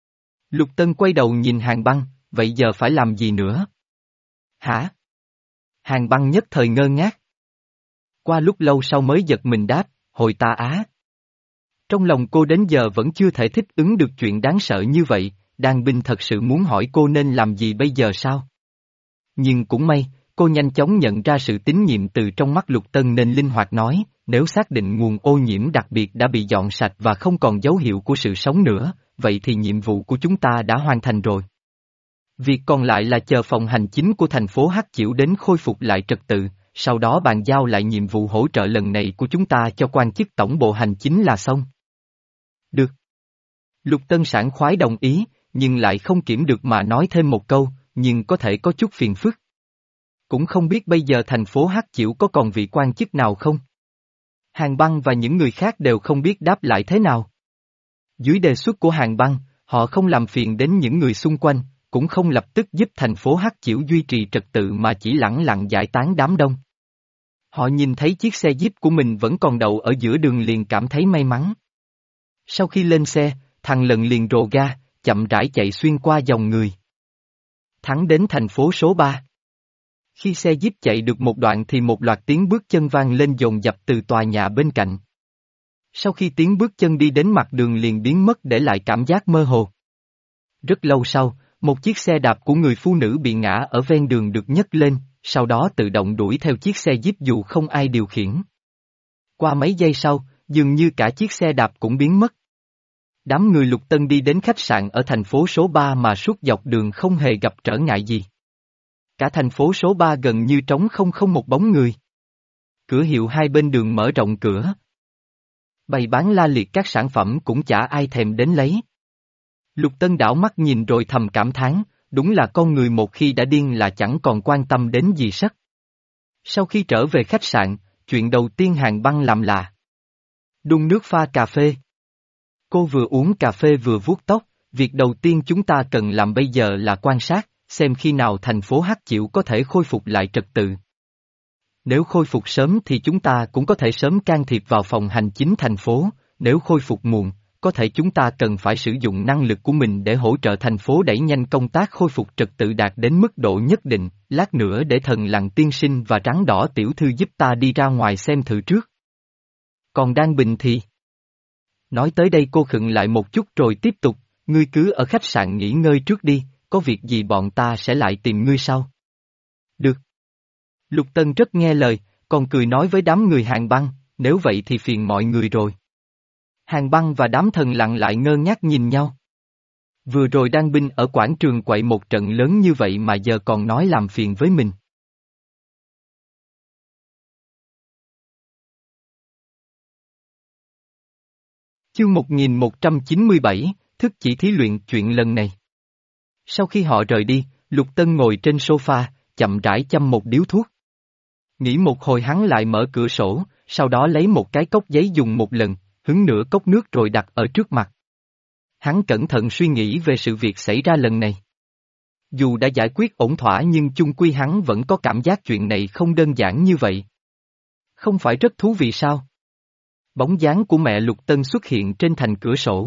Lục Tân quay đầu nhìn Hàn Băng, vậy giờ phải làm gì nữa? Hả? Hàn Băng nhất thời ngơ ngác. Qua lúc lâu sau mới giật mình đáp, hồi ta á. Trong lòng cô đến giờ vẫn chưa thể thích ứng được chuyện đáng sợ như vậy, Đan binh thật sự muốn hỏi cô nên làm gì bây giờ sao? Nhưng cũng may, cô nhanh chóng nhận ra sự tín nhiệm từ trong mắt Lục Tân nên linh hoạt nói, nếu xác định nguồn ô nhiễm đặc biệt đã bị dọn sạch và không còn dấu hiệu của sự sống nữa, vậy thì nhiệm vụ của chúng ta đã hoàn thành rồi. Việc còn lại là chờ phòng hành chính của thành phố Hắc Chiểu đến khôi phục lại trật tự, sau đó bàn giao lại nhiệm vụ hỗ trợ lần này của chúng ta cho quan chức tổng bộ hành chính là xong. Được. Lục Tân sảng khoái đồng ý, nhưng lại không kiểm được mà nói thêm một câu, nhưng có thể có chút phiền phức. Cũng không biết bây giờ thành phố Hắc Chiểu có còn vị quan chức nào không? Hàn Băng và những người khác đều không biết đáp lại thế nào. Dưới đề xuất của Hàn Băng, họ không làm phiền đến những người xung quanh, cũng không lập tức giúp thành phố Hắc Chiểu duy trì trật tự mà chỉ lẳng lặng giải tán đám đông. Họ nhìn thấy chiếc xe Jeep của mình vẫn còn đậu ở giữa đường liền cảm thấy may mắn. Sau khi lên xe, thằng lần liền rồ ga, chậm rãi chạy xuyên qua dòng người. Thắng đến thành phố số ba. Khi xe Jeep chạy được một đoạn thì một loạt tiếng bước chân vang lên dồn dập từ tòa nhà bên cạnh. Sau khi tiến bước chân đi đến mặt đường liền biến mất để lại cảm giác mơ hồ. Rất lâu sau, một chiếc xe đạp của người phụ nữ bị ngã ở ven đường được nhấc lên, sau đó tự động đuổi theo chiếc xe Jeep dù không ai điều khiển. Qua mấy giây sau, dường như cả chiếc xe đạp cũng biến mất. Đám người Lục Tân đi đến khách sạn ở thành phố số ba mà suốt dọc đường không hề gặp trở ngại gì. Cả thành phố số ba gần như trống không không một bóng người. Cửa hiệu hai bên đường mở rộng cửa. Bày bán la liệt các sản phẩm cũng chả ai thèm đến lấy. Lục Tân đảo mắt nhìn rồi thầm cảm thán, đúng là con người một khi đã điên là chẳng còn quan tâm đến gì sắc. Sau khi trở về khách sạn, chuyện đầu tiên Hàn Băng làm là đun nước pha cà phê. Cô vừa uống cà phê vừa vuốt tóc, việc đầu tiên chúng ta cần làm bây giờ là quan sát, xem khi nào thành phố Hắc Chiểu có thể khôi phục lại trật tự. Nếu khôi phục sớm thì chúng ta cũng có thể sớm can thiệp vào phòng hành chính thành phố, nếu khôi phục muộn, có thể chúng ta cần phải sử dụng năng lực của mình để hỗ trợ thành phố đẩy nhanh công tác khôi phục trật tự đạt đến mức độ nhất định, lát nữa để thần lằn tiên sinh và trắng đỏ tiểu thư giúp ta đi ra ngoài xem thử trước. Còn Đan Bình thì... Nói tới đây cô khựng lại một chút rồi tiếp tục, ngươi cứ ở khách sạn nghỉ ngơi trước đi, có việc gì bọn ta sẽ lại tìm ngươi sau. Được. Lục Tân rất nghe lời, còn cười nói với đám người Hàn Băng, nếu vậy thì phiền mọi người rồi. Hàn Băng và đám thần lặng lại ngơ ngác nhìn nhau. Vừa rồi Đan Binh ở quảng trường quậy một trận lớn như vậy mà giờ còn nói làm phiền với mình. Chương một nghìn một trăm chín mươi bảy, thức chỉ thí luyện chuyện lần này. Sau khi họ rời đi, Lục Tân ngồi trên sofa, chậm rãi châm một điếu thuốc. Nghĩ một hồi hắn lại mở cửa sổ, sau đó lấy một cái cốc giấy dùng một lần, hứng nửa cốc nước rồi đặt ở trước mặt. Hắn cẩn thận suy nghĩ về sự việc xảy ra lần này. Dù đã giải quyết ổn thỏa nhưng chung quy hắn vẫn có cảm giác chuyện này không đơn giản như vậy. Không phải rất thú vị sao? Bóng dáng của mẹ Lục Tân xuất hiện trên thành cửa sổ.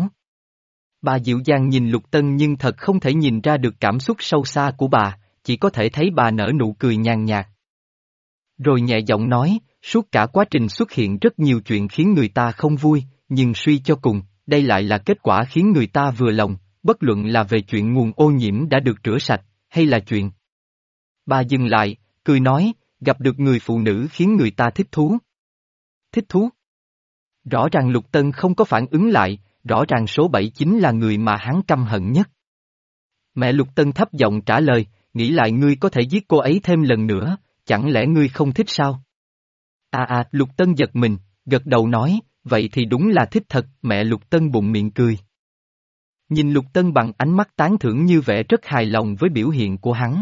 Bà dịu dàng nhìn Lục Tân nhưng thật không thể nhìn ra được cảm xúc sâu xa của bà, chỉ có thể thấy bà nở nụ cười nhàn nhạt. Rồi nhẹ giọng nói, suốt cả quá trình xuất hiện rất nhiều chuyện khiến người ta không vui, nhưng suy cho cùng, đây lại là kết quả khiến người ta vừa lòng, bất luận là về chuyện nguồn ô nhiễm đã được rửa sạch, hay là chuyện. Bà dừng lại, cười nói, gặp được người phụ nữ khiến người ta thích thú. Thích thú? Rõ ràng Lục Tân không có phản ứng lại, rõ ràng số bảy chính là người mà hắn căm hận nhất. Mẹ Lục Tân thấp giọng trả lời, nghĩ lại ngươi có thể giết cô ấy thêm lần nữa, chẳng lẽ ngươi không thích sao? À à, Lục Tân giật mình, gật đầu nói, vậy thì đúng là thích thật, mẹ Lục Tân bụng miệng cười. Nhìn Lục Tân bằng ánh mắt tán thưởng như vẻ rất hài lòng với biểu hiện của hắn.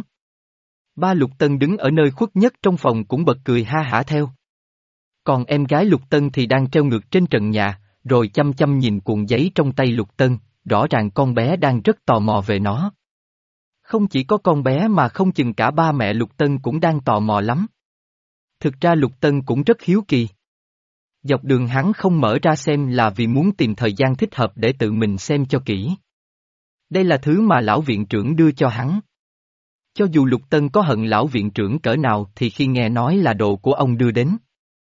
Ba Lục Tân đứng ở nơi khuất nhất trong phòng cũng bật cười ha hả theo. Còn em gái Lục Tân thì đang treo ngược trên trần nhà, rồi chăm chăm nhìn cuộn giấy trong tay Lục Tân, rõ ràng con bé đang rất tò mò về nó. Không chỉ có con bé mà không chừng cả ba mẹ Lục Tân cũng đang tò mò lắm. Thực ra Lục Tân cũng rất hiếu kỳ. Dọc đường hắn không mở ra xem là vì muốn tìm thời gian thích hợp để tự mình xem cho kỹ. Đây là thứ mà lão viện trưởng đưa cho hắn. Cho dù Lục Tân có hận lão viện trưởng cỡ nào thì khi nghe nói là đồ của ông đưa đến,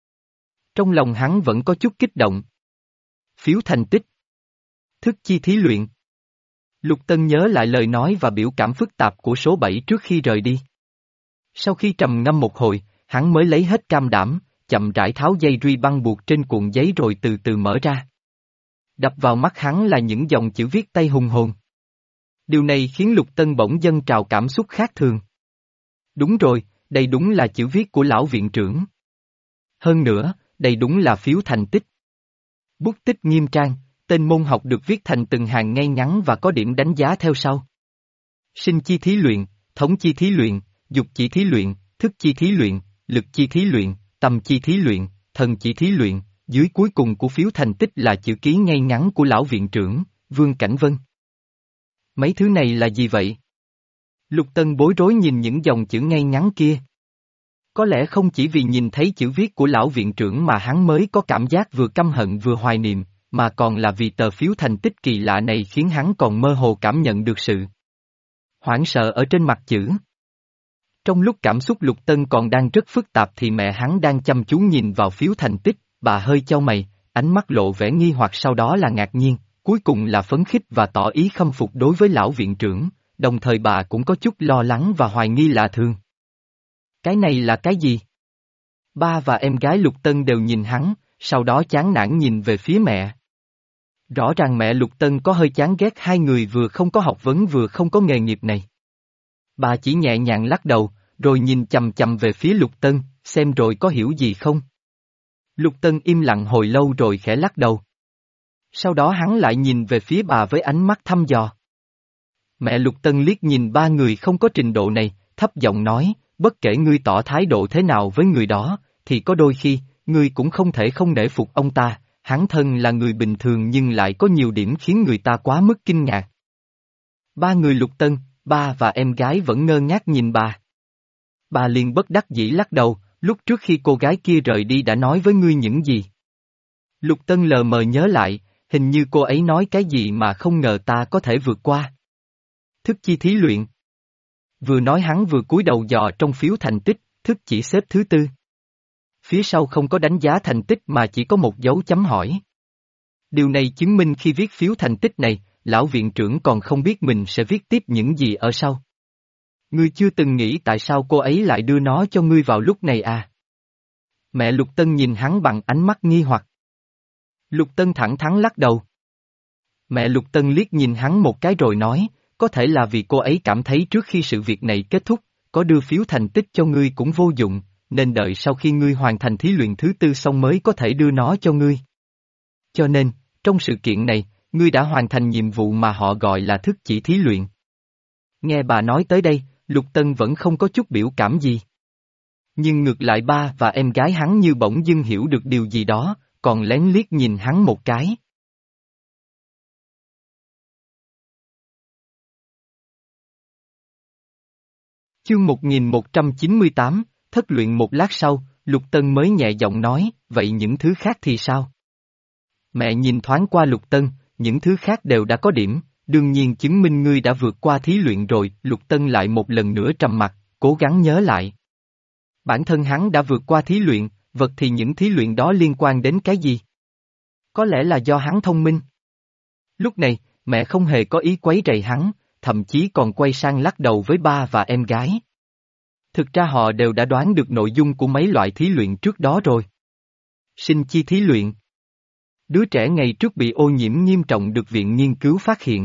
trong lòng hắn vẫn có chút kích động. Phiếu thành tích. Thức chi thí luyện. Lục Tân nhớ lại lời nói và biểu cảm phức tạp của số bảy trước khi rời đi. Sau khi trầm ngâm một hồi, hắn mới lấy hết can đảm, chậm rãi tháo dây ruy băng buộc trên cuộn giấy rồi từ từ mở ra. Đập vào mắt hắn là những dòng chữ viết tay hùng hồn. Điều này khiến Lục Tân bỗng dâng trào cảm xúc khác thường. Đúng rồi, đây đúng là chữ viết của lão viện trưởng. Hơn nữa, đây đúng là phiếu thành tích. Bút tích nghiêm trang, tên môn học được viết thành từng hàng ngay ngắn và có điểm đánh giá theo sau. Sinh chi thí luyện, thống chi thí luyện, dục chi thí luyện, thức chi thí luyện, lực chi thí luyện, tâm chi thí luyện, thần chi thí luyện, dưới cuối cùng của phiếu thành tích là chữ ký ngay ngắn của lão viện trưởng, Vương Cảnh Vân. Mấy thứ này là gì vậy? Lục Tân bối rối nhìn những dòng chữ ngay ngắn kia. Có lẽ không chỉ vì nhìn thấy chữ viết của lão viện trưởng mà hắn mới có cảm giác vừa căm hận vừa hoài niệm, mà còn là vì tờ phiếu thành tích kỳ lạ này khiến hắn còn mơ hồ cảm nhận được sự hoảng sợ ở trên mặt chữ. Trong lúc cảm xúc Lục Tân còn đang rất phức tạp thì mẹ hắn đang chăm chú nhìn vào phiếu thành tích, bà hơi chau mày, ánh mắt lộ vẻ nghi hoặc sau đó là ngạc nhiên, cuối cùng là phấn khích và tỏ ý khâm phục đối với lão viện trưởng, đồng thời bà cũng có chút lo lắng và hoài nghi lạ thường. Cái này là cái gì? Ba và em gái Lục Tân đều nhìn hắn, sau đó chán nản nhìn về phía mẹ. Rõ ràng mẹ Lục Tân có hơi chán ghét hai người vừa không có học vấn vừa không có nghề nghiệp này. Bà chỉ nhẹ nhàng lắc đầu, rồi nhìn chầm chầm về phía Lục Tân, xem rồi có hiểu gì không. Lục Tân im lặng hồi lâu rồi khẽ lắc đầu. Sau đó hắn lại nhìn về phía bà với ánh mắt thăm dò. Mẹ Lục Tân liếc nhìn ba người không có trình độ này, thấp giọng nói, bất kể ngươi tỏ thái độ thế nào với người đó, thì có đôi khi, ngươi cũng không thể không nể phục ông ta, hắn thân là người bình thường nhưng lại có nhiều điểm khiến người ta quá mức kinh ngạc. Ba người Lục Tân, ba và em gái vẫn ngơ ngác nhìn bà. Bà liền bất đắc dĩ lắc đầu, lúc trước khi cô gái kia rời đi đã nói với ngươi những gì? Lục Tân lờ mờ nhớ lại, hình như cô ấy nói cái gì mà không ngờ ta có thể vượt qua. Thức chi thí luyện. Vừa nói hắn vừa cúi đầu dò trong phiếu thành tích, thức chỉ xếp thứ tư. Phía sau không có đánh giá thành tích mà chỉ có một dấu chấm hỏi. Điều này chứng minh khi viết phiếu thành tích này, lão viện trưởng còn không biết mình sẽ viết tiếp những gì ở sau. Ngươi chưa từng nghĩ tại sao cô ấy lại đưa nó cho ngươi vào lúc này à? Mẹ Lục Tân nhìn hắn bằng ánh mắt nghi hoặc. Lục Tân thẳng thắn lắc đầu. Mẹ Lục Tân liếc nhìn hắn một cái rồi nói, có thể là vì cô ấy cảm thấy trước khi sự việc này kết thúc, có đưa phiếu thành tích cho ngươi cũng vô dụng, nên đợi sau khi ngươi hoàn thành thí luyện thứ tư xong mới có thể đưa nó cho ngươi. Cho nên, trong sự kiện này, ngươi đã hoàn thành nhiệm vụ mà họ gọi là thức chỉ thí luyện. Nghe bà nói tới đây, Lục Tân vẫn không có chút biểu cảm gì. Nhưng ngược lại ba và em gái hắn như bỗng dưng hiểu được điều gì đó, còn lén liếc nhìn hắn một cái. Chương một nghìn một trăm chín mươi tám, thất luyện một lát sau, Lục Tân mới nhẹ giọng nói, vậy những thứ khác thì sao? Mẹ nhìn thoáng qua Lục Tân, những thứ khác đều đã có điểm, đương nhiên chứng minh ngươi đã vượt qua thí luyện rồi, Lục Tân lại một lần nữa trầm mặt, cố gắng nhớ lại. Bản thân hắn đã vượt qua thí luyện, vật thì những thí luyện đó liên quan đến cái gì? Có lẽ là do hắn thông minh. Lúc này, mẹ không hề có ý quấy rầy hắn, thậm chí còn quay sang lắc đầu với ba và em gái. Thực ra họ đều đã đoán được nội dung của mấy loại thí luyện trước đó rồi. Sinh chi thí luyện. Đứa trẻ ngày trước bị ô nhiễm nghiêm trọng được viện nghiên cứu phát hiện.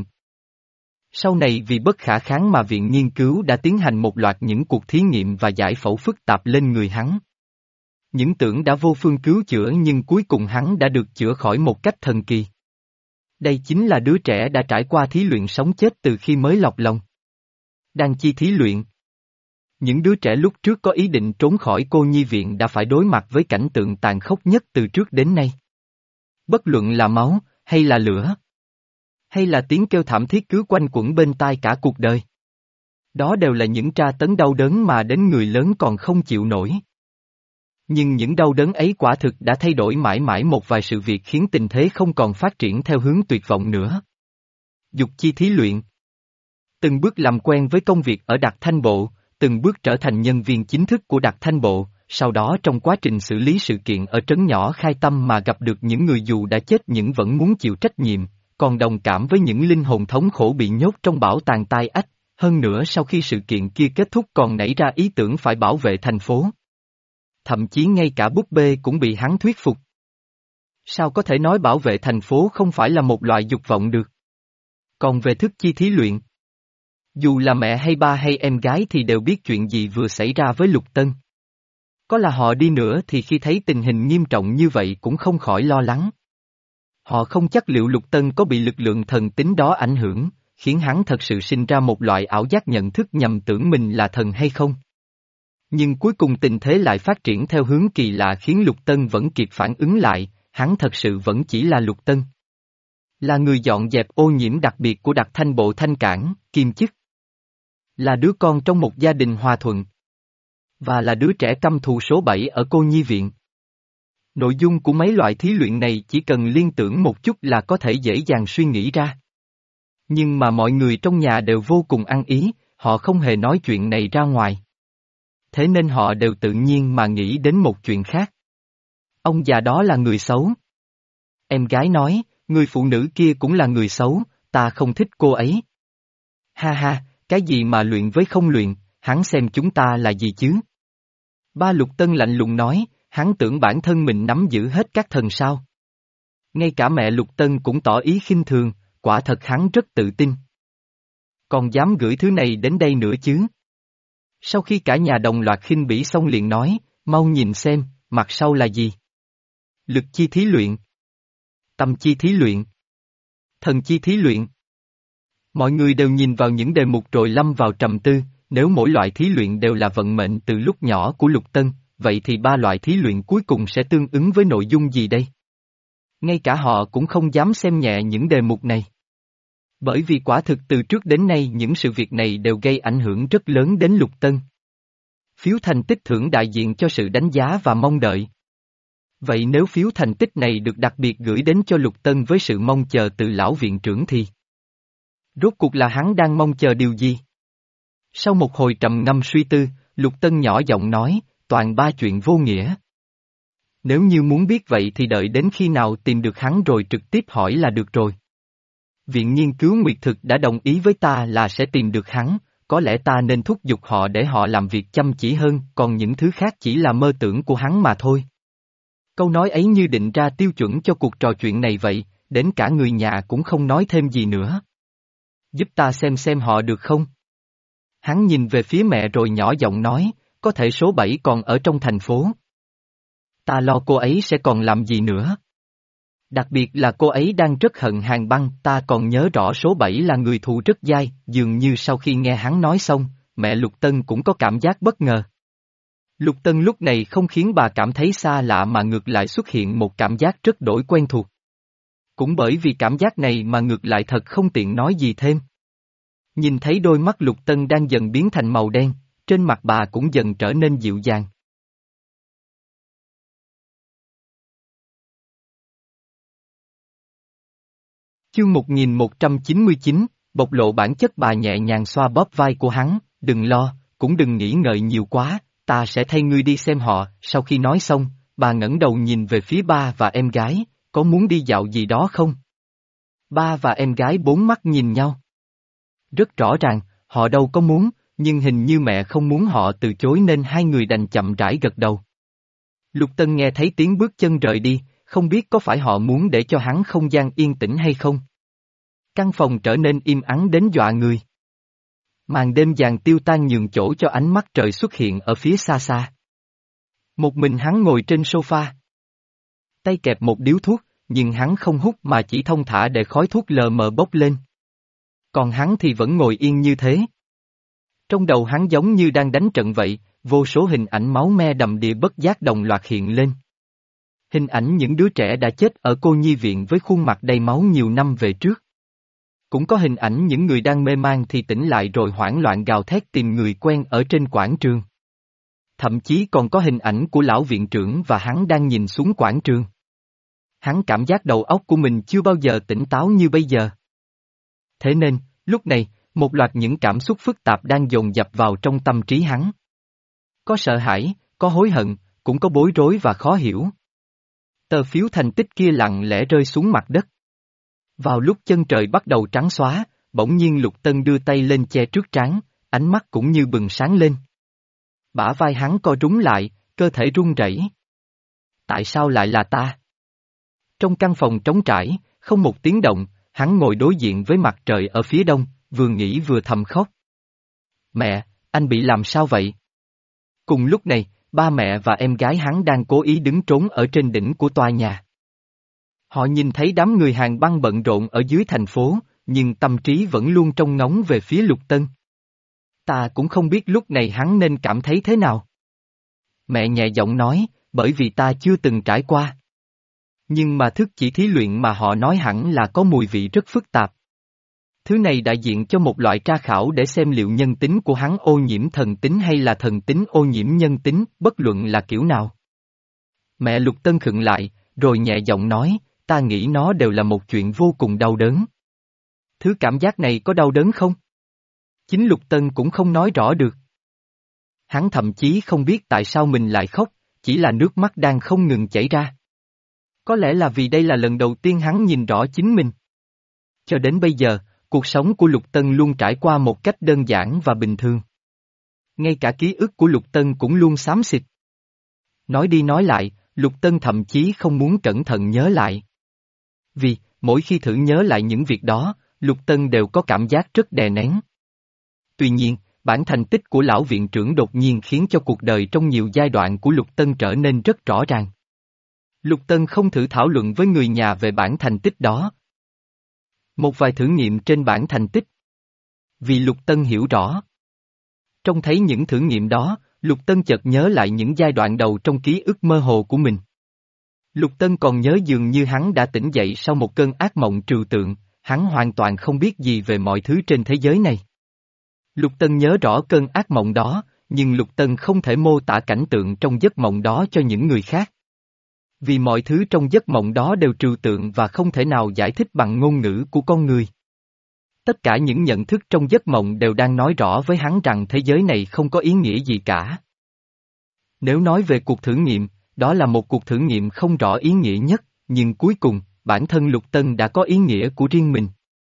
Sau này vì bất khả kháng mà viện nghiên cứu đã tiến hành một loạt những cuộc thí nghiệm và giải phẫu phức tạp lên người hắn. Những tưởng đã vô phương cứu chữa nhưng cuối cùng hắn đã được chữa khỏi một cách thần kỳ. Đây chính là đứa trẻ đã trải qua thí luyện sống chết từ khi mới lọt lòng. Đan chi thí luyện. Những đứa trẻ lúc trước có ý định trốn khỏi cô nhi viện đã phải đối mặt với cảnh tượng tàn khốc nhất từ trước đến nay. Bất luận là máu, hay là lửa, hay là tiếng kêu thảm thiết cứ quanh quẩn bên tai cả cuộc đời. Đó đều là những tra tấn đau đớn mà đến người lớn còn không chịu nổi. Nhưng những đau đớn ấy quả thực đã thay đổi mãi mãi một vài sự việc khiến tình thế không còn phát triển theo hướng tuyệt vọng nữa. Dục chi thí luyện. Từng bước làm quen với công việc ở Đặc Thanh Bộ, từng bước trở thành nhân viên chính thức của Đặc Thanh Bộ, sau đó trong quá trình xử lý sự kiện ở trấn nhỏ Khai Tâm mà gặp được những người dù đã chết nhưng vẫn muốn chịu trách nhiệm, còn đồng cảm với những linh hồn thống khổ bị nhốt trong bảo tàng tai ách, hơn nữa sau khi sự kiện kia kết thúc còn nảy ra ý tưởng phải bảo vệ thành phố. Thậm chí ngay cả búp bê cũng bị hắn thuyết phục. Sao có thể nói bảo vệ thành phố không phải là một loại dục vọng được? Còn về thức chi thí luyện, dù là mẹ hay ba hay em gái thì đều biết chuyện gì vừa xảy ra với Lục Tân. Có là họ đi nữa thì khi thấy tình hình nghiêm trọng như vậy cũng không khỏi lo lắng. Họ không chắc liệu Lục Tân có bị lực lượng thần tính đó ảnh hưởng, khiến hắn thật sự sinh ra một loại ảo giác nhận thức nhầm tưởng mình là thần hay không. Nhưng cuối cùng tình thế lại phát triển theo hướng kỳ lạ khiến Lục Tân vẫn kịp phản ứng lại, hắn thật sự vẫn chỉ là Lục Tân. Là người dọn dẹp ô nhiễm đặc biệt của Đặc Thanh Bộ Thanh Cảng, kiêm chức. Là đứa con trong một gia đình hòa thuận. Và là đứa trẻ căm thù số bảy ở cô nhi viện. Nội dung của mấy loại thí luyện này chỉ cần liên tưởng một chút là có thể dễ dàng suy nghĩ ra. Nhưng mà mọi người trong nhà đều vô cùng ăn ý, họ không hề nói chuyện này ra ngoài. Thế nên họ đều tự nhiên mà nghĩ đến một chuyện khác. Ông già đó là người xấu. Em gái nói, người phụ nữ kia cũng là người xấu, ta không thích cô ấy. Ha ha, cái gì mà luyện với không luyện, hắn xem chúng ta là gì chứ? Ba Lục Tân lạnh lùng nói, hắn tưởng bản thân mình nắm giữ hết các thần sao. Ngay cả mẹ Lục Tân cũng tỏ ý khinh thường, quả thật hắn rất tự tin. Còn dám gửi thứ này đến đây nữa chứ? Sau khi cả nhà đồng loạt khinh bỉ xong liền nói, mau nhìn xem, mặt sau là gì? Lực chi thí luyện. Tâm chi thí luyện. Thần chi thí luyện. Mọi người đều nhìn vào những đề mục rồi lâm vào trầm tư, nếu mỗi loại thí luyện đều là vận mệnh từ lúc nhỏ của Lục Tân, vậy thì ba loại thí luyện cuối cùng sẽ tương ứng với nội dung gì đây? Ngay cả họ cũng không dám xem nhẹ những đề mục này. Bởi vì quả thực từ trước đến nay những sự việc này đều gây ảnh hưởng rất lớn đến Lục Tân. Phiếu thành tích thưởng đại diện cho sự đánh giá và mong đợi. Vậy nếu phiếu thành tích này được đặc biệt gửi đến cho Lục Tân với sự mong chờ từ lão viện trưởng thì rốt cuộc là hắn đang mong chờ điều gì? Sau một hồi trầm ngâm suy tư, Lục Tân nhỏ giọng nói, toàn ba chuyện vô nghĩa. Nếu như muốn biết vậy thì đợi đến khi nào tìm được hắn rồi trực tiếp hỏi là được rồi. Viện nghiên cứu nguyệt thực đã đồng ý với ta là sẽ tìm được hắn, có lẽ ta nên thúc giục họ để họ làm việc chăm chỉ hơn, còn những thứ khác chỉ là mơ tưởng của hắn mà thôi. Câu nói ấy như định ra tiêu chuẩn cho cuộc trò chuyện này vậy, đến cả người nhà cũng không nói thêm gì nữa. Giúp ta xem xem họ được không? Hắn nhìn về phía mẹ rồi nhỏ giọng nói, có thể số bảy còn ở trong thành phố. Ta lo cô ấy sẽ còn làm gì nữa. Đặc biệt là cô ấy đang rất hận Hàn Băng, ta còn nhớ rõ số bảy là người thù rất dai, dường như sau khi nghe hắn nói xong, mẹ Lục Tân cũng có cảm giác bất ngờ. Lục Tân lúc này không khiến bà cảm thấy xa lạ mà ngược lại xuất hiện một cảm giác rất đổi quen thuộc. Cũng bởi vì cảm giác này mà ngược lại thật không tiện nói gì thêm. Nhìn thấy đôi mắt Lục Tân đang dần biến thành màu đen, trên mặt bà cũng dần trở nên dịu dàng. Chương một nghìn một trăm chín mươi chín, bộc lộ bản chất. Bà nhẹ nhàng xoa bóp vai của hắn, đừng lo, cũng đừng nghĩ ngợi nhiều quá, ta sẽ thay ngươi đi xem họ. Sau khi nói xong, bà ngẩng đầu nhìn về phía ba và em gái, có muốn đi dạo gì đó không? Ba và em gái bốn mắt nhìn nhau. Rất rõ ràng, họ đâu có muốn, nhưng hình như mẹ không muốn họ từ chối nên hai người đành chậm rãi gật đầu. Lục Tân nghe thấy tiếng bước chân rời đi, không biết có phải họ muốn để cho hắn không gian yên tĩnh hay không. Căn phòng trở nên im ắng đến dọa người. Màn đêm vàng tiêu tan nhường chỗ cho ánh mắt trời xuất hiện ở phía xa xa. Một mình hắn ngồi trên sofa. Tay kẹp một điếu thuốc, nhưng hắn không hút mà chỉ thong thả để khói thuốc lờ mờ bốc lên. Còn hắn thì vẫn ngồi yên như thế. Trong đầu hắn giống như đang đánh trận vậy, vô số hình ảnh máu me đầm đìa bất giác đồng loạt hiện lên. Hình ảnh những đứa trẻ đã chết ở cô nhi viện với khuôn mặt đầy máu nhiều năm về trước. Cũng có hình ảnh những người đang mê man thì tỉnh lại rồi hoảng loạn gào thét tìm người quen ở trên quảng trường. Thậm chí còn có hình ảnh của lão viện trưởng và hắn đang nhìn xuống quảng trường. Hắn cảm giác đầu óc của mình chưa bao giờ tỉnh táo như bây giờ. Thế nên, lúc này, một loạt những cảm xúc phức tạp đang dồn dập vào trong tâm trí hắn. Có sợ hãi, có hối hận, cũng có bối rối và khó hiểu. Tờ phiếu thành tích kia lặng lẽ rơi xuống mặt đất. Vào lúc chân trời bắt đầu trắng xóa, bỗng nhiên Lục Tân đưa tay lên che trước trán, ánh mắt cũng như bừng sáng lên. Bả vai hắn co rúm lại, cơ thể run rẩy. Tại sao lại là ta? Trong căn phòng trống trải, không một tiếng động, hắn ngồi đối diện với mặt trời ở phía đông, vừa nghĩ vừa thầm khóc. Mẹ, anh bị làm sao vậy? Cùng lúc này, ba mẹ và em gái hắn đang cố ý đứng trốn ở trên đỉnh của tòa nhà. Họ nhìn thấy đám người Hàn Băng bận rộn ở dưới thành phố, nhưng tâm trí vẫn luôn trông ngóng về phía Lục Tân. Ta cũng không biết lúc này hắn nên cảm thấy thế nào. Mẹ nhẹ giọng nói, bởi vì ta chưa từng trải qua. Nhưng mà thức chỉ thí luyện mà họ nói hẳn là có mùi vị rất phức tạp. Thứ này đại diện cho một loại tra khảo để xem liệu nhân tính của hắn ô nhiễm thần tính hay là thần tính ô nhiễm nhân tính, bất luận là kiểu nào. Mẹ Lục Tân khựng lại, rồi nhẹ giọng nói, ta nghĩ nó đều là một chuyện vô cùng đau đớn. Thứ cảm giác này có đau đớn không? Chính Lục Tân cũng không nói rõ được. Hắn thậm chí không biết tại sao mình lại khóc, chỉ là nước mắt đang không ngừng chảy ra. Có lẽ là vì đây là lần đầu tiên hắn nhìn rõ chính mình. Cho đến bây giờ, cuộc sống của Lục Tân luôn trải qua một cách đơn giản và bình thường. Ngay cả ký ức của Lục Tân cũng luôn xám xịt. Nói đi nói lại, Lục Tân thậm chí không muốn cẩn thận nhớ lại. Vì, mỗi khi thử nhớ lại những việc đó, Lục Tân đều có cảm giác rất đè nén. Tuy nhiên, bản thành tích của lão viện trưởng đột nhiên khiến cho cuộc đời trong nhiều giai đoạn của Lục Tân trở nên rất rõ ràng. Lục Tân không thử thảo luận với người nhà về bản thành tích đó. Một vài thử nghiệm trên bản thành tích. Vì Lục Tân hiểu rõ. Trông thấy những thử nghiệm đó, Lục Tân chợt nhớ lại những giai đoạn đầu trong ký ức mơ hồ của mình. Lục Tân còn nhớ dường như hắn đã tỉnh dậy sau một cơn ác mộng trừu tượng, hắn hoàn toàn không biết gì về mọi thứ trên thế giới này. Lục Tân nhớ rõ cơn ác mộng đó, nhưng Lục Tân không thể mô tả cảnh tượng trong giấc mộng đó cho những người khác. Vì mọi thứ trong giấc mộng đó đều trừu tượng và không thể nào giải thích bằng ngôn ngữ của con người. Tất cả những nhận thức trong giấc mộng đều đang nói rõ với hắn rằng thế giới này không có ý nghĩa gì cả. Nếu nói về cuộc thử nghiệm, đó là một cuộc thử nghiệm không rõ ý nghĩa nhất, nhưng cuối cùng, bản thân Lục Tân đã có ý nghĩa của riêng mình.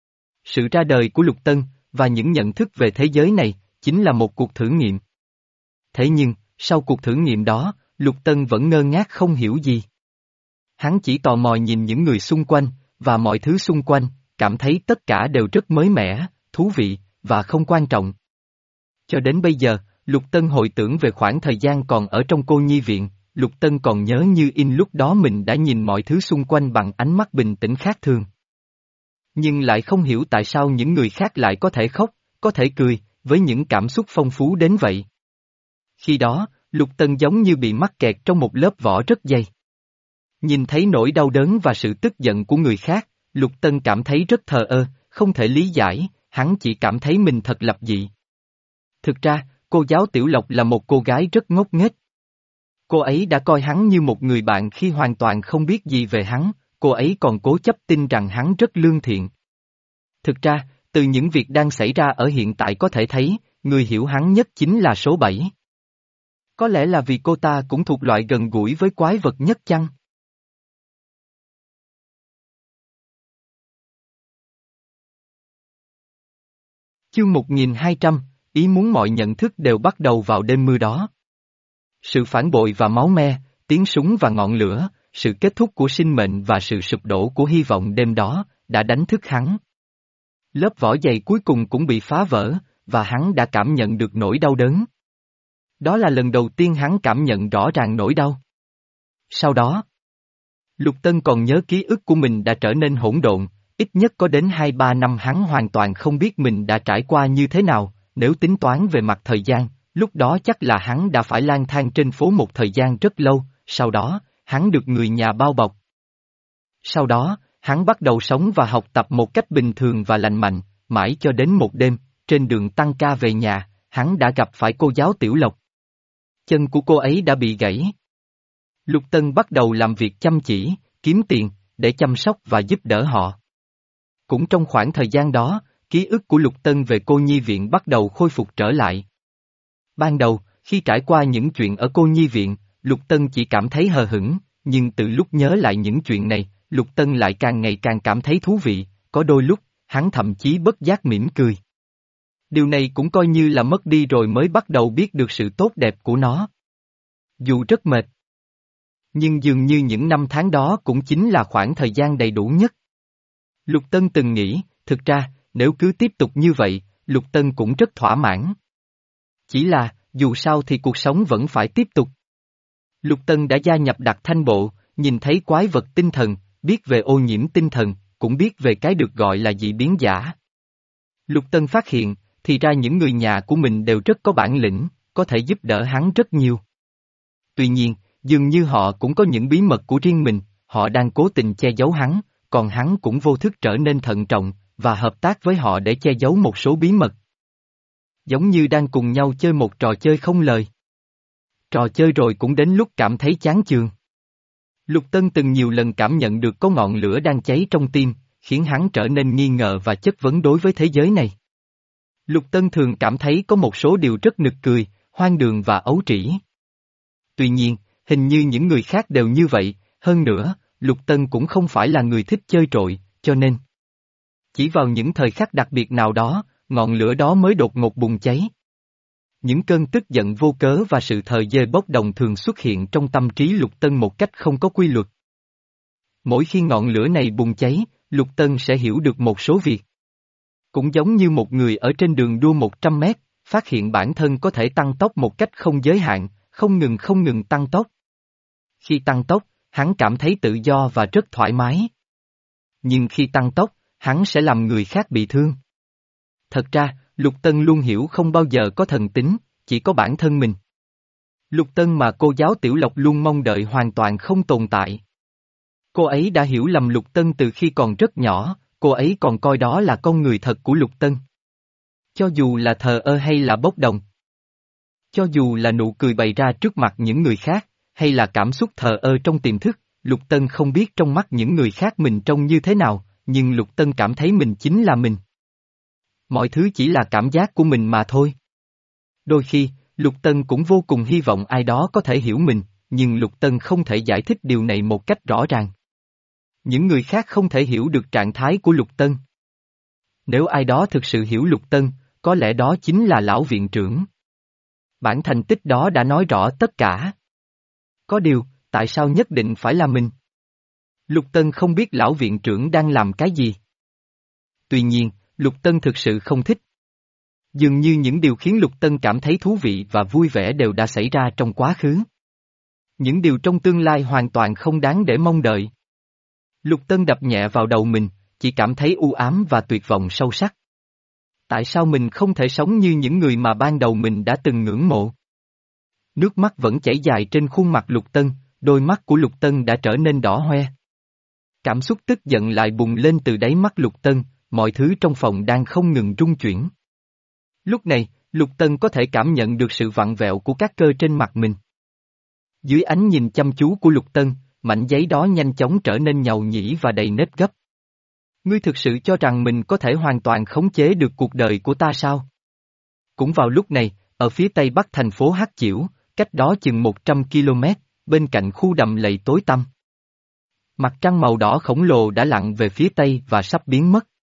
Sự ra đời của Lục Tân, và những nhận thức về thế giới này, chính là một cuộc thử nghiệm. Thế nhưng, sau cuộc thử nghiệm đó, Lục Tân vẫn ngơ ngác không hiểu gì. Hắn chỉ tò mò nhìn những người xung quanh, và mọi thứ xung quanh, cảm thấy tất cả đều rất mới mẻ, thú vị, và không quan trọng. Cho đến bây giờ, Lục Tân hồi tưởng về khoảng thời gian còn ở trong cô nhi viện, Lục Tân còn nhớ như in lúc đó mình đã nhìn mọi thứ xung quanh bằng ánh mắt bình tĩnh khác thường. Nhưng lại không hiểu tại sao những người khác lại có thể khóc, có thể cười, với những cảm xúc phong phú đến vậy. Khi đó, Lục Tân giống như bị mắc kẹt trong một lớp vỏ rất dày. Nhìn thấy nỗi đau đớn và sự tức giận của người khác, Lục Tân cảm thấy rất thờ ơ, không thể lý giải, hắn chỉ cảm thấy mình thật lập dị. Thực ra, cô giáo Tiểu Lộc là một cô gái rất ngốc nghếch. Cô ấy đã coi hắn như một người bạn khi hoàn toàn không biết gì về hắn, cô ấy còn cố chấp tin rằng hắn rất lương thiện. Thực ra, từ những việc đang xảy ra ở hiện tại có thể thấy, người hiểu hắn nhất chính là số bảy. Có lẽ là vì cô ta cũng thuộc loại gần gũi với quái vật nhất chăng? Chương một nghìn hai trăm, ý muốn mọi nhận thức đều bắt đầu vào đêm mưa đó. Sự phản bội và máu me, tiếng súng và ngọn lửa, sự kết thúc của sinh mệnh và sự sụp đổ của hy vọng đêm đó, đã đánh thức hắn. Lớp vỏ dày cuối cùng cũng bị phá vỡ, và hắn đã cảm nhận được nỗi đau đớn. Đó là lần đầu tiên hắn cảm nhận rõ ràng nỗi đau. Sau đó, Lục Tân còn nhớ ký ức của mình đã trở nên hỗn độn, ít nhất có đến hai ba năm hắn hoàn toàn không biết mình đã trải qua như thế nào, nếu tính toán về mặt thời gian, lúc đó chắc là hắn đã phải lang thang trên phố một thời gian rất lâu, sau đó, hắn được người nhà bao bọc. Sau đó, hắn bắt đầu sống và học tập một cách bình thường và lành mạnh, mãi cho đến một đêm, trên đường tăng ca về nhà, hắn đã gặp phải cô giáo Tiểu Lộc. Chân của cô ấy đã bị gãy. Lục Tân bắt đầu làm việc chăm chỉ, kiếm tiền, để chăm sóc và giúp đỡ họ. Cũng trong khoảng thời gian đó, ký ức của Lục Tân về cô nhi viện bắt đầu khôi phục trở lại. Ban đầu, khi trải qua những chuyện ở cô nhi viện, Lục Tân chỉ cảm thấy hờ hững, nhưng từ lúc nhớ lại những chuyện này, Lục Tân lại càng ngày càng cảm thấy thú vị, có đôi lúc, hắn thậm chí bất giác mỉm cười. Điều này cũng coi như là mất đi rồi mới bắt đầu biết được sự tốt đẹp của nó. Dù rất mệt, nhưng dường như những năm tháng đó cũng chính là khoảng thời gian đầy đủ nhất. Lục Tân từng nghĩ, thực ra, nếu cứ tiếp tục như vậy, Lục Tân cũng rất thỏa mãn. Chỉ là, dù sao thì cuộc sống vẫn phải tiếp tục. Lục Tân đã gia nhập Đặc Thanh Bộ, nhìn thấy quái vật tinh thần, biết về ô nhiễm tinh thần, cũng biết về cái được gọi là dị biến giả. Lục Tân phát hiện, thì ra những người nhà của mình đều rất có bản lĩnh, có thể giúp đỡ hắn rất nhiều. Tuy nhiên, dường như họ cũng có những bí mật của riêng mình, họ đang cố tình che giấu hắn, còn hắn cũng vô thức trở nên thận trọng, và hợp tác với họ để che giấu một số bí mật. Giống như đang cùng nhau chơi một trò chơi không lời. Trò chơi rồi cũng đến lúc cảm thấy chán chường. Lục Tân từng nhiều lần cảm nhận được có ngọn lửa đang cháy trong tim, khiến hắn trở nên nghi ngờ và chất vấn đối với thế giới này. Lục Tân thường cảm thấy có một số điều rất nực cười, hoang đường và ấu trĩ. Tuy nhiên, hình như những người khác đều như vậy, hơn nữa, Lục Tân cũng không phải là người thích chơi trội, cho nên chỉ vào những thời khắc đặc biệt nào đó, ngọn lửa đó mới đột ngột bùng cháy. Những cơn tức giận vô cớ và sự thời dê bốc đồng thường xuất hiện trong tâm trí Lục Tân một cách không có quy luật. Mỗi khi ngọn lửa này bùng cháy, Lục Tân sẽ hiểu được một số việc. Cũng giống như một người ở trên đường đua một trăm mét, phát hiện bản thân có thể tăng tốc một cách không giới hạn, không ngừng không ngừng tăng tốc. Khi tăng tốc, hắn cảm thấy tự do và rất thoải mái. Nhưng khi tăng tốc, hắn sẽ làm người khác bị thương. Thật ra, Lục Tân luôn hiểu không bao giờ có thần tính, chỉ có bản thân mình. Lục Tân mà cô giáo Tiểu Lộc luôn mong đợi hoàn toàn không tồn tại. Cô ấy đã hiểu lầm Lục Tân từ khi còn rất nhỏ, cô ấy còn coi đó là con người thật của Lục Tân. Cho dù là thờ ơ hay là bốc đồng. Cho dù là nụ cười bày ra trước mặt những người khác, hay là cảm xúc thờ ơ trong tiềm thức, Lục Tân không biết trong mắt những người khác mình trông như thế nào, nhưng Lục Tân cảm thấy mình chính là mình. Mọi thứ chỉ là cảm giác của mình mà thôi. Đôi khi, Lục Tân cũng vô cùng hy vọng ai đó có thể hiểu mình, nhưng Lục Tân không thể giải thích điều này một cách rõ ràng. Những người khác không thể hiểu được trạng thái của Lục Tân. Nếu ai đó thực sự hiểu Lục Tân, có lẽ đó chính là lão viện trưởng. Bản thành tích đó đã nói rõ tất cả. Có điều, tại sao nhất định phải là mình? Lục Tân không biết lão viện trưởng đang làm cái gì. Tuy nhiên, Lục Tân thực sự không thích. Dường như những điều khiến Lục Tân cảm thấy thú vị và vui vẻ đều đã xảy ra trong quá khứ. Những điều trong tương lai hoàn toàn không đáng để mong đợi. Lục Tân đập nhẹ vào đầu mình, chỉ cảm thấy u ám và tuyệt vọng sâu sắc. Tại sao mình không thể sống như những người mà ban đầu mình đã từng ngưỡng mộ? Nước mắt vẫn chảy dài trên khuôn mặt Lục Tân, đôi mắt của Lục Tân đã trở nên đỏ hoe. Cảm xúc tức giận lại bùng lên từ đáy mắt Lục Tân, mọi thứ trong phòng đang không ngừng rung chuyển. Lúc này, Lục Tân có thể cảm nhận được sự vặn vẹo của các cơ trên mặt mình. Dưới ánh nhìn chăm chú của Lục Tân, mảnh giấy đó nhanh chóng trở nên nhàu nhĩ và đầy nếp gấp. Ngươi thực sự cho rằng mình có thể hoàn toàn khống chế được cuộc đời của ta sao? Cũng vào lúc này, ở phía tây bắc thành phố Hắc Chiểu, cách đó chừng một trăm ki lô mét, bên cạnh khu đầm lầy tối tăm. Mặt trăng màu đỏ khổng lồ đã lặn về phía tây và sắp biến mất.